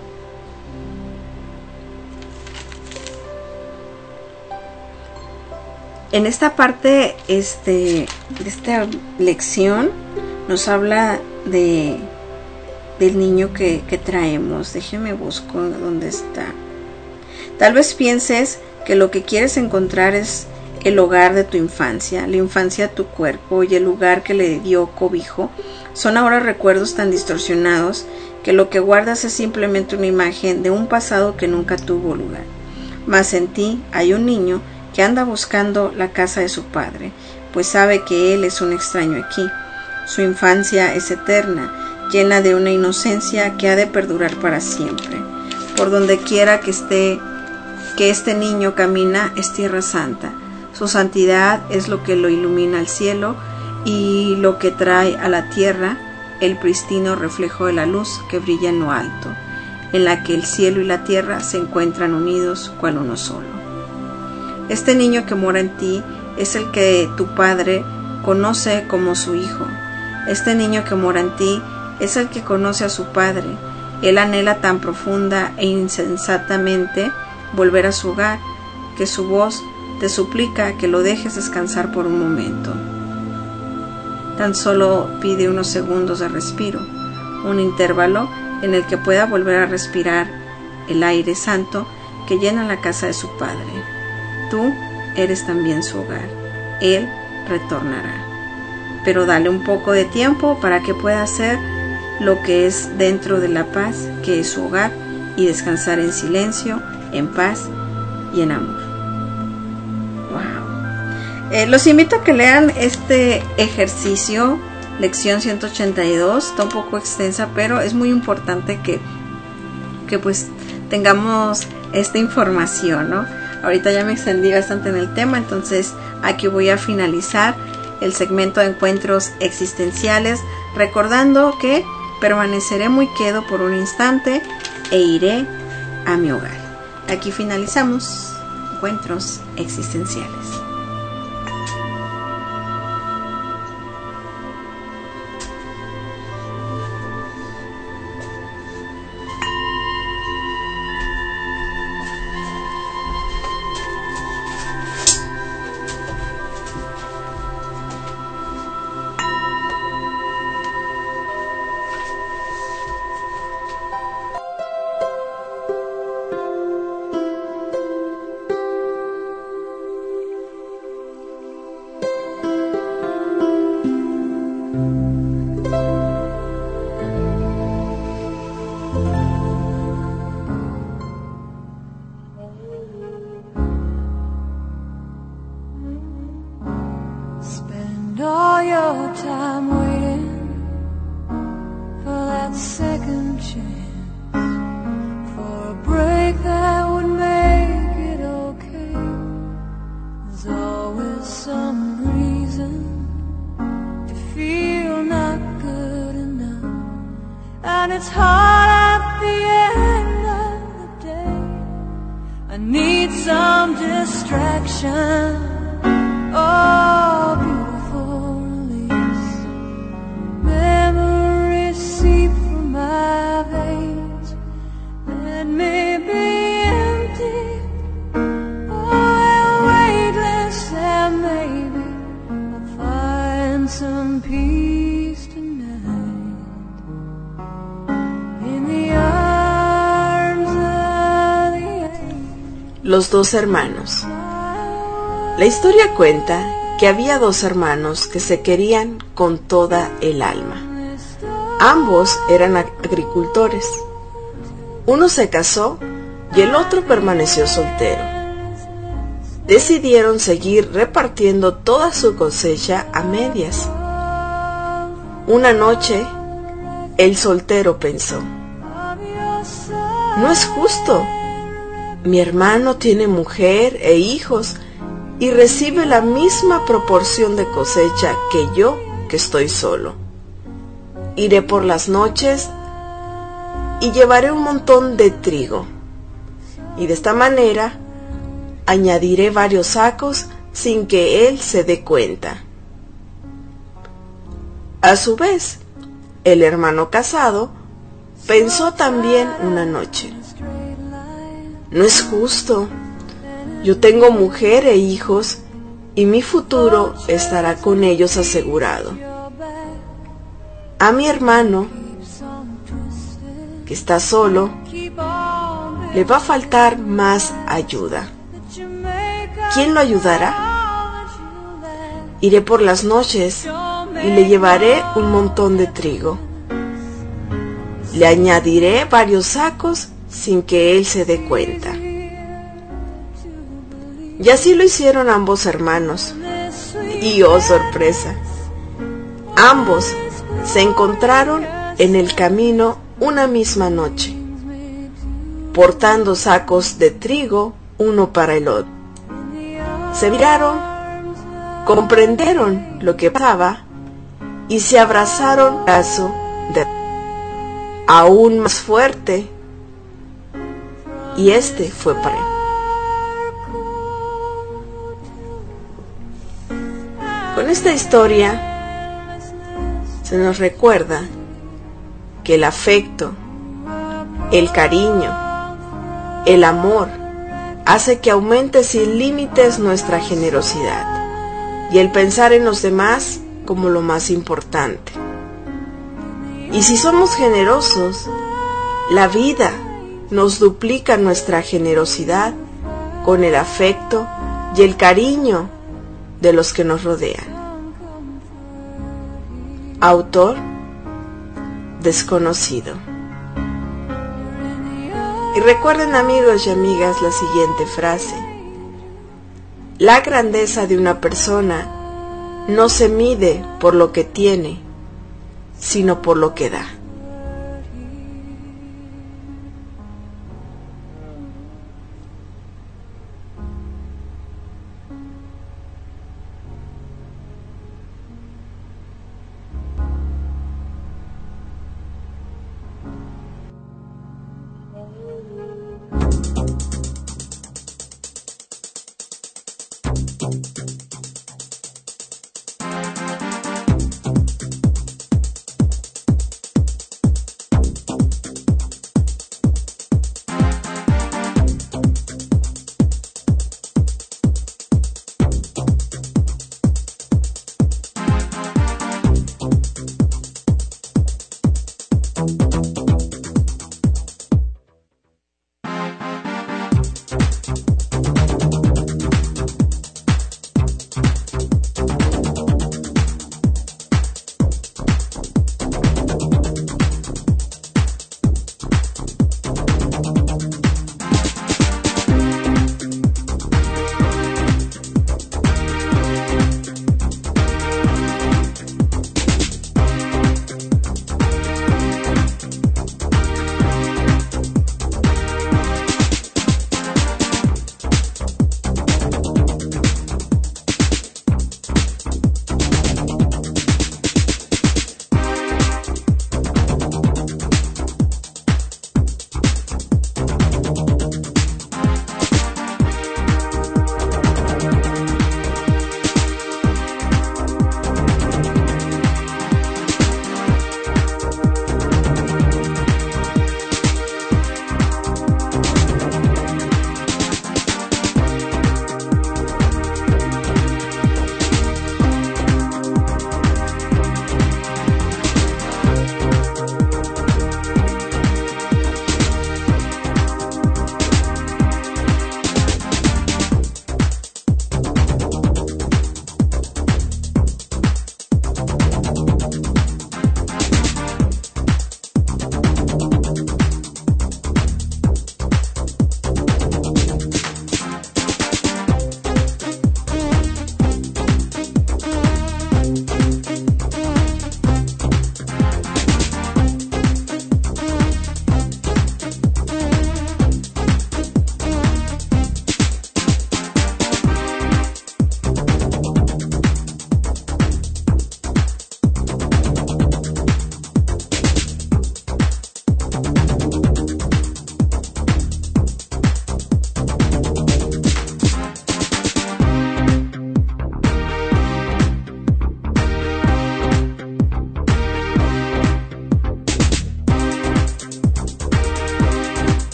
En esta parte de esta lección nos habla del niño que traemos. Déjeme busco dónde está. Tal vez pienses que lo que quieres encontrar es el hogar de tu infancia, la infancia de tu cuerpo y el lugar que le dio cobijo. Son ahora recuerdos tan distorsionados que lo que guardas es simplemente una imagen de un pasado que nunca tuvo lugar. Mas en ti hay un niño que anda buscando la casa de su padre, pues sabe que él es un extraño aquí. Su infancia es eterna, llena de una inocencia que ha de perdurar para siempre. Por donde quiera que este niño camina es tierra santa. Su santidad es lo que lo ilumina al cielo y lo que trae a la tierra el pristino reflejo de la luz que brilla en lo alto, en la que el cielo y la tierra se encuentran unidos cual uno solo. Este niño que mora en ti es el que tu padre conoce como su hijo. Este niño que mora en ti es el que conoce a su padre. Él anhela tan profunda e insensatamente volver a su hogar, que su voz te suplica que lo dejes descansar por un momento. Tan solo pide unos segundos de respiro, un intervalo en el que pueda volver a respirar el aire santo que llena la casa de su padre. Tú eres también su hogar. Él retornará. Pero dale un poco de tiempo para que pueda hacer lo que es dentro de la paz, que es su hogar, y descansar en silencio, en paz y en amor. Wow. Los invito a que lean este ejercicio, lección 182. Está un poco extensa, pero es muy importante que pues tengamos esta información, ¿no? Ahorita ya me extendí bastante en el tema, entonces aquí voy a finalizar el segmento de encuentros existenciales, recordando que permaneceré muy quedo por un instante e iré a mi hogar. Aquí finalizamos encuentros existenciales. All your time waiting for that second chance, for a break that would make it okay. There's always some reason to feel not good distraction. Oh, beautiful release. Memories seep from my veins. Let me be empty. Oh, weightless, and maybe I'll find some peace tonight. In the arms of the Los dos hermanos. La historia cuenta que había dos hermanos que se querían con toda el alma. Ambos eran agricultores. Uno se casó y el otro permaneció soltero. Decidieron seguir repartiendo toda su cosecha a medias. Una noche, el soltero pensó: no es justo. Mi hermano tiene mujer e hijos y recibe la misma proporción de cosecha que yo, que estoy solo. Iré por las noches y llevaré un montón de trigo, y de esta manera añadiré varios sacos sin que él se dé cuenta. A su vez, el hermano casado pensó también una noche: no es justo. Yo tengo mujer e hijos y mi futuro estará con ellos asegurado. A mi hermano, que está solo, le va a faltar más ayuda. ¿Quién lo ayudará? Iré por las noches y le llevaré un montón de trigo. Le añadiré varios sacos sin que él se dé cuenta. Y así lo hicieron ambos hermanos. Y oh sorpresa, ambos se encontraron en el camino una misma noche, portando sacos de trigo uno para el otro. Se miraron, comprendieron lo que pasaba y se abrazaron brazo de aún más fuerte, y este fue para él. Con esta historia se nos recuerda que el afecto, el cariño, el amor hace que aumente sin límites nuestra generosidad y el pensar en los demás como lo más importante. Y si somos generosos, la vida nos duplica nuestra generosidad con el afecto y el cariño de los que nos rodean. Autor desconocido. Y recuerden, amigos y amigas, la siguiente frase: la grandeza de una persona no se mide por lo que tiene, sino por lo que da.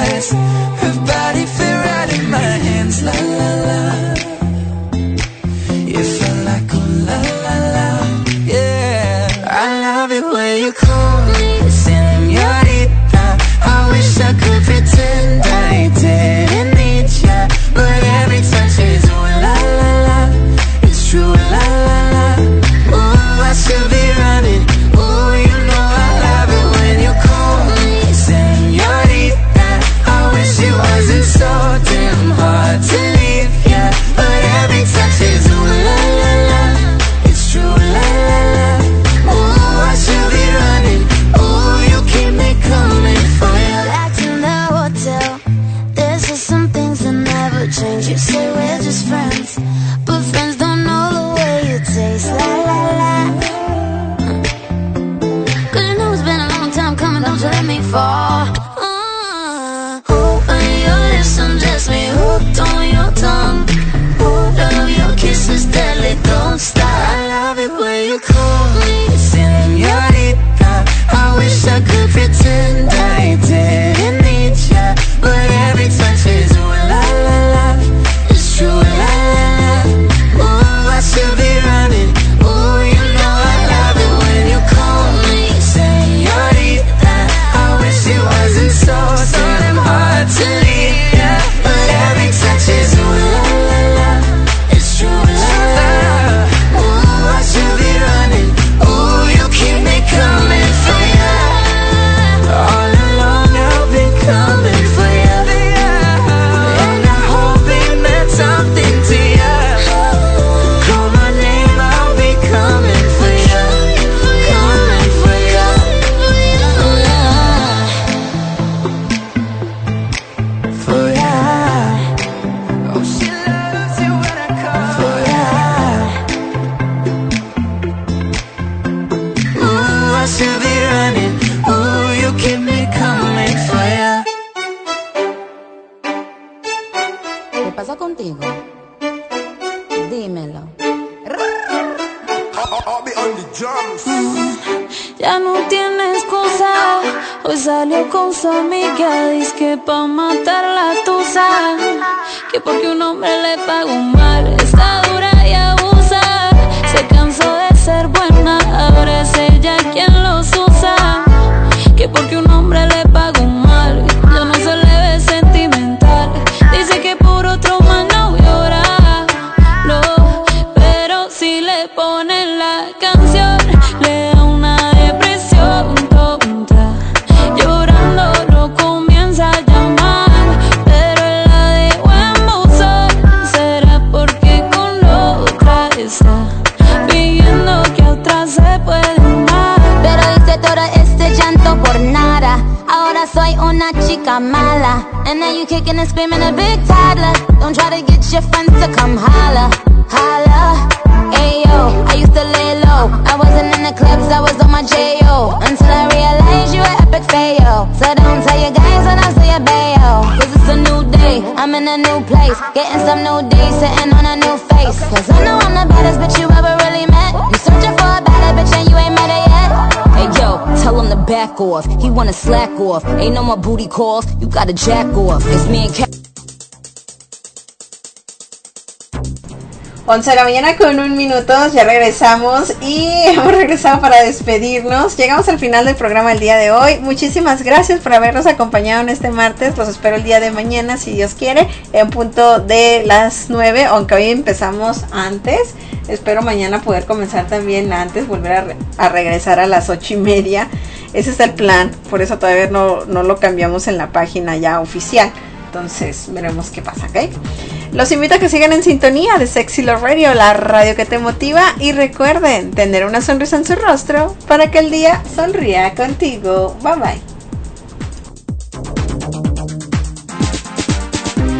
dress. Her body fit right in my hands, la la la. You feel like oh la la la, yeah. I love it when you call me señorita. I wish I could pretend I didn't need ya, but every touch is ooh la la la. It's true la la la. Ooh, I should be running. Ooh, you know I love it when you call me señorita. I wish it wasn't so damn hard to leave ya, but every touch is ooh la la la. It's true la la la. Ooh, I should be running. Ooh, you keep me coming for ya. Back in the hotel, there's just some things that never change. You say we're just friends, but friends don't know the way you taste. La la la. Cause you know it's been a long time coming, don't you let me fall. Ooh, on your lips undress me, hooked on your tongue. Ooh, love your kisses deadly, don't stop. I love it when you call me señorita. I wish I could pretend I didn't need ya, but every touch is ooh la la la. It's true la la la. Ooh, I should be running. Ooh, you know I love it when you call me señorita. I wish it wasn't so damn hard to leave ya, but every touch is ooh la la la. It's true la la la. Ooh, I should be running. Ooh, you keep me coming for ya. All along I've been coming for ya, and I hope it meant something to ya. Call my name, I'll be coming for ya, coming for ya. For ya. Oh, she loves you when I call for ya. Ooh, I should be running. Ooh, you keep me coming for ya. ¿Qué pasa contigo? Dímelo. Ya no tiene excusa. Hoy salió con su amiga, dice que pa' matar la tusa, que porque un hombre le pagó mal, está dura y abusa. Se cansó de ser buena, ahora es ella quien los usa, que porque un hombre le pagó mal, ya no se le ve sentimental. Dice que por otro más no llora, no, pero si le ponen la canción le da una depresión tonta. Llorando lo comienza a llamar, pero él la dejó en buzón. Será porque con otra está pidiendo que otra se puede amar. Pero hice todo este llanto por nada. Ahora soy una chica mala. And now you kicking and screaming a big toddler. Don't try to get your friends to come holla, holla. Ayo, I used to lay low. I wasn't in the clubs, I was on my J.O. Until I realized you were epic fail. So don't tell your guys when I say a bail. Cause it's a new day, I'm in a new place, getting some new days, sitting on a new face. Cause I know I'm the baddest bitch you ever really met. You searching for a better bitch and you ain't met her yet. Hey yo, tell him to back off, he wanna slack off. Ain't no more booty calls, you gotta jack off. It's me and Cat. 11 de la mañana con 1 minuto, ya regresamos y hemos regresado para despedirnos. Llegamos al final del programa del día de hoy. Muchísimas gracias por habernos acompañado en este martes. Los espero el día de mañana, si Dios quiere, en punto de las 9, aunque hoy empezamos antes. Espero mañana poder comenzar también antes, volver a regresar a las 8:30. Ese es el plan, por eso todavía no lo cambiamos en la página ya oficial. Entonces veremos qué pasa, ¿ok? Los invito a que sigan en sintonía de Sexy Love Radio, la radio que te motiva. Y recuerden tener una sonrisa en su rostro para que el día sonría contigo. Bye bye.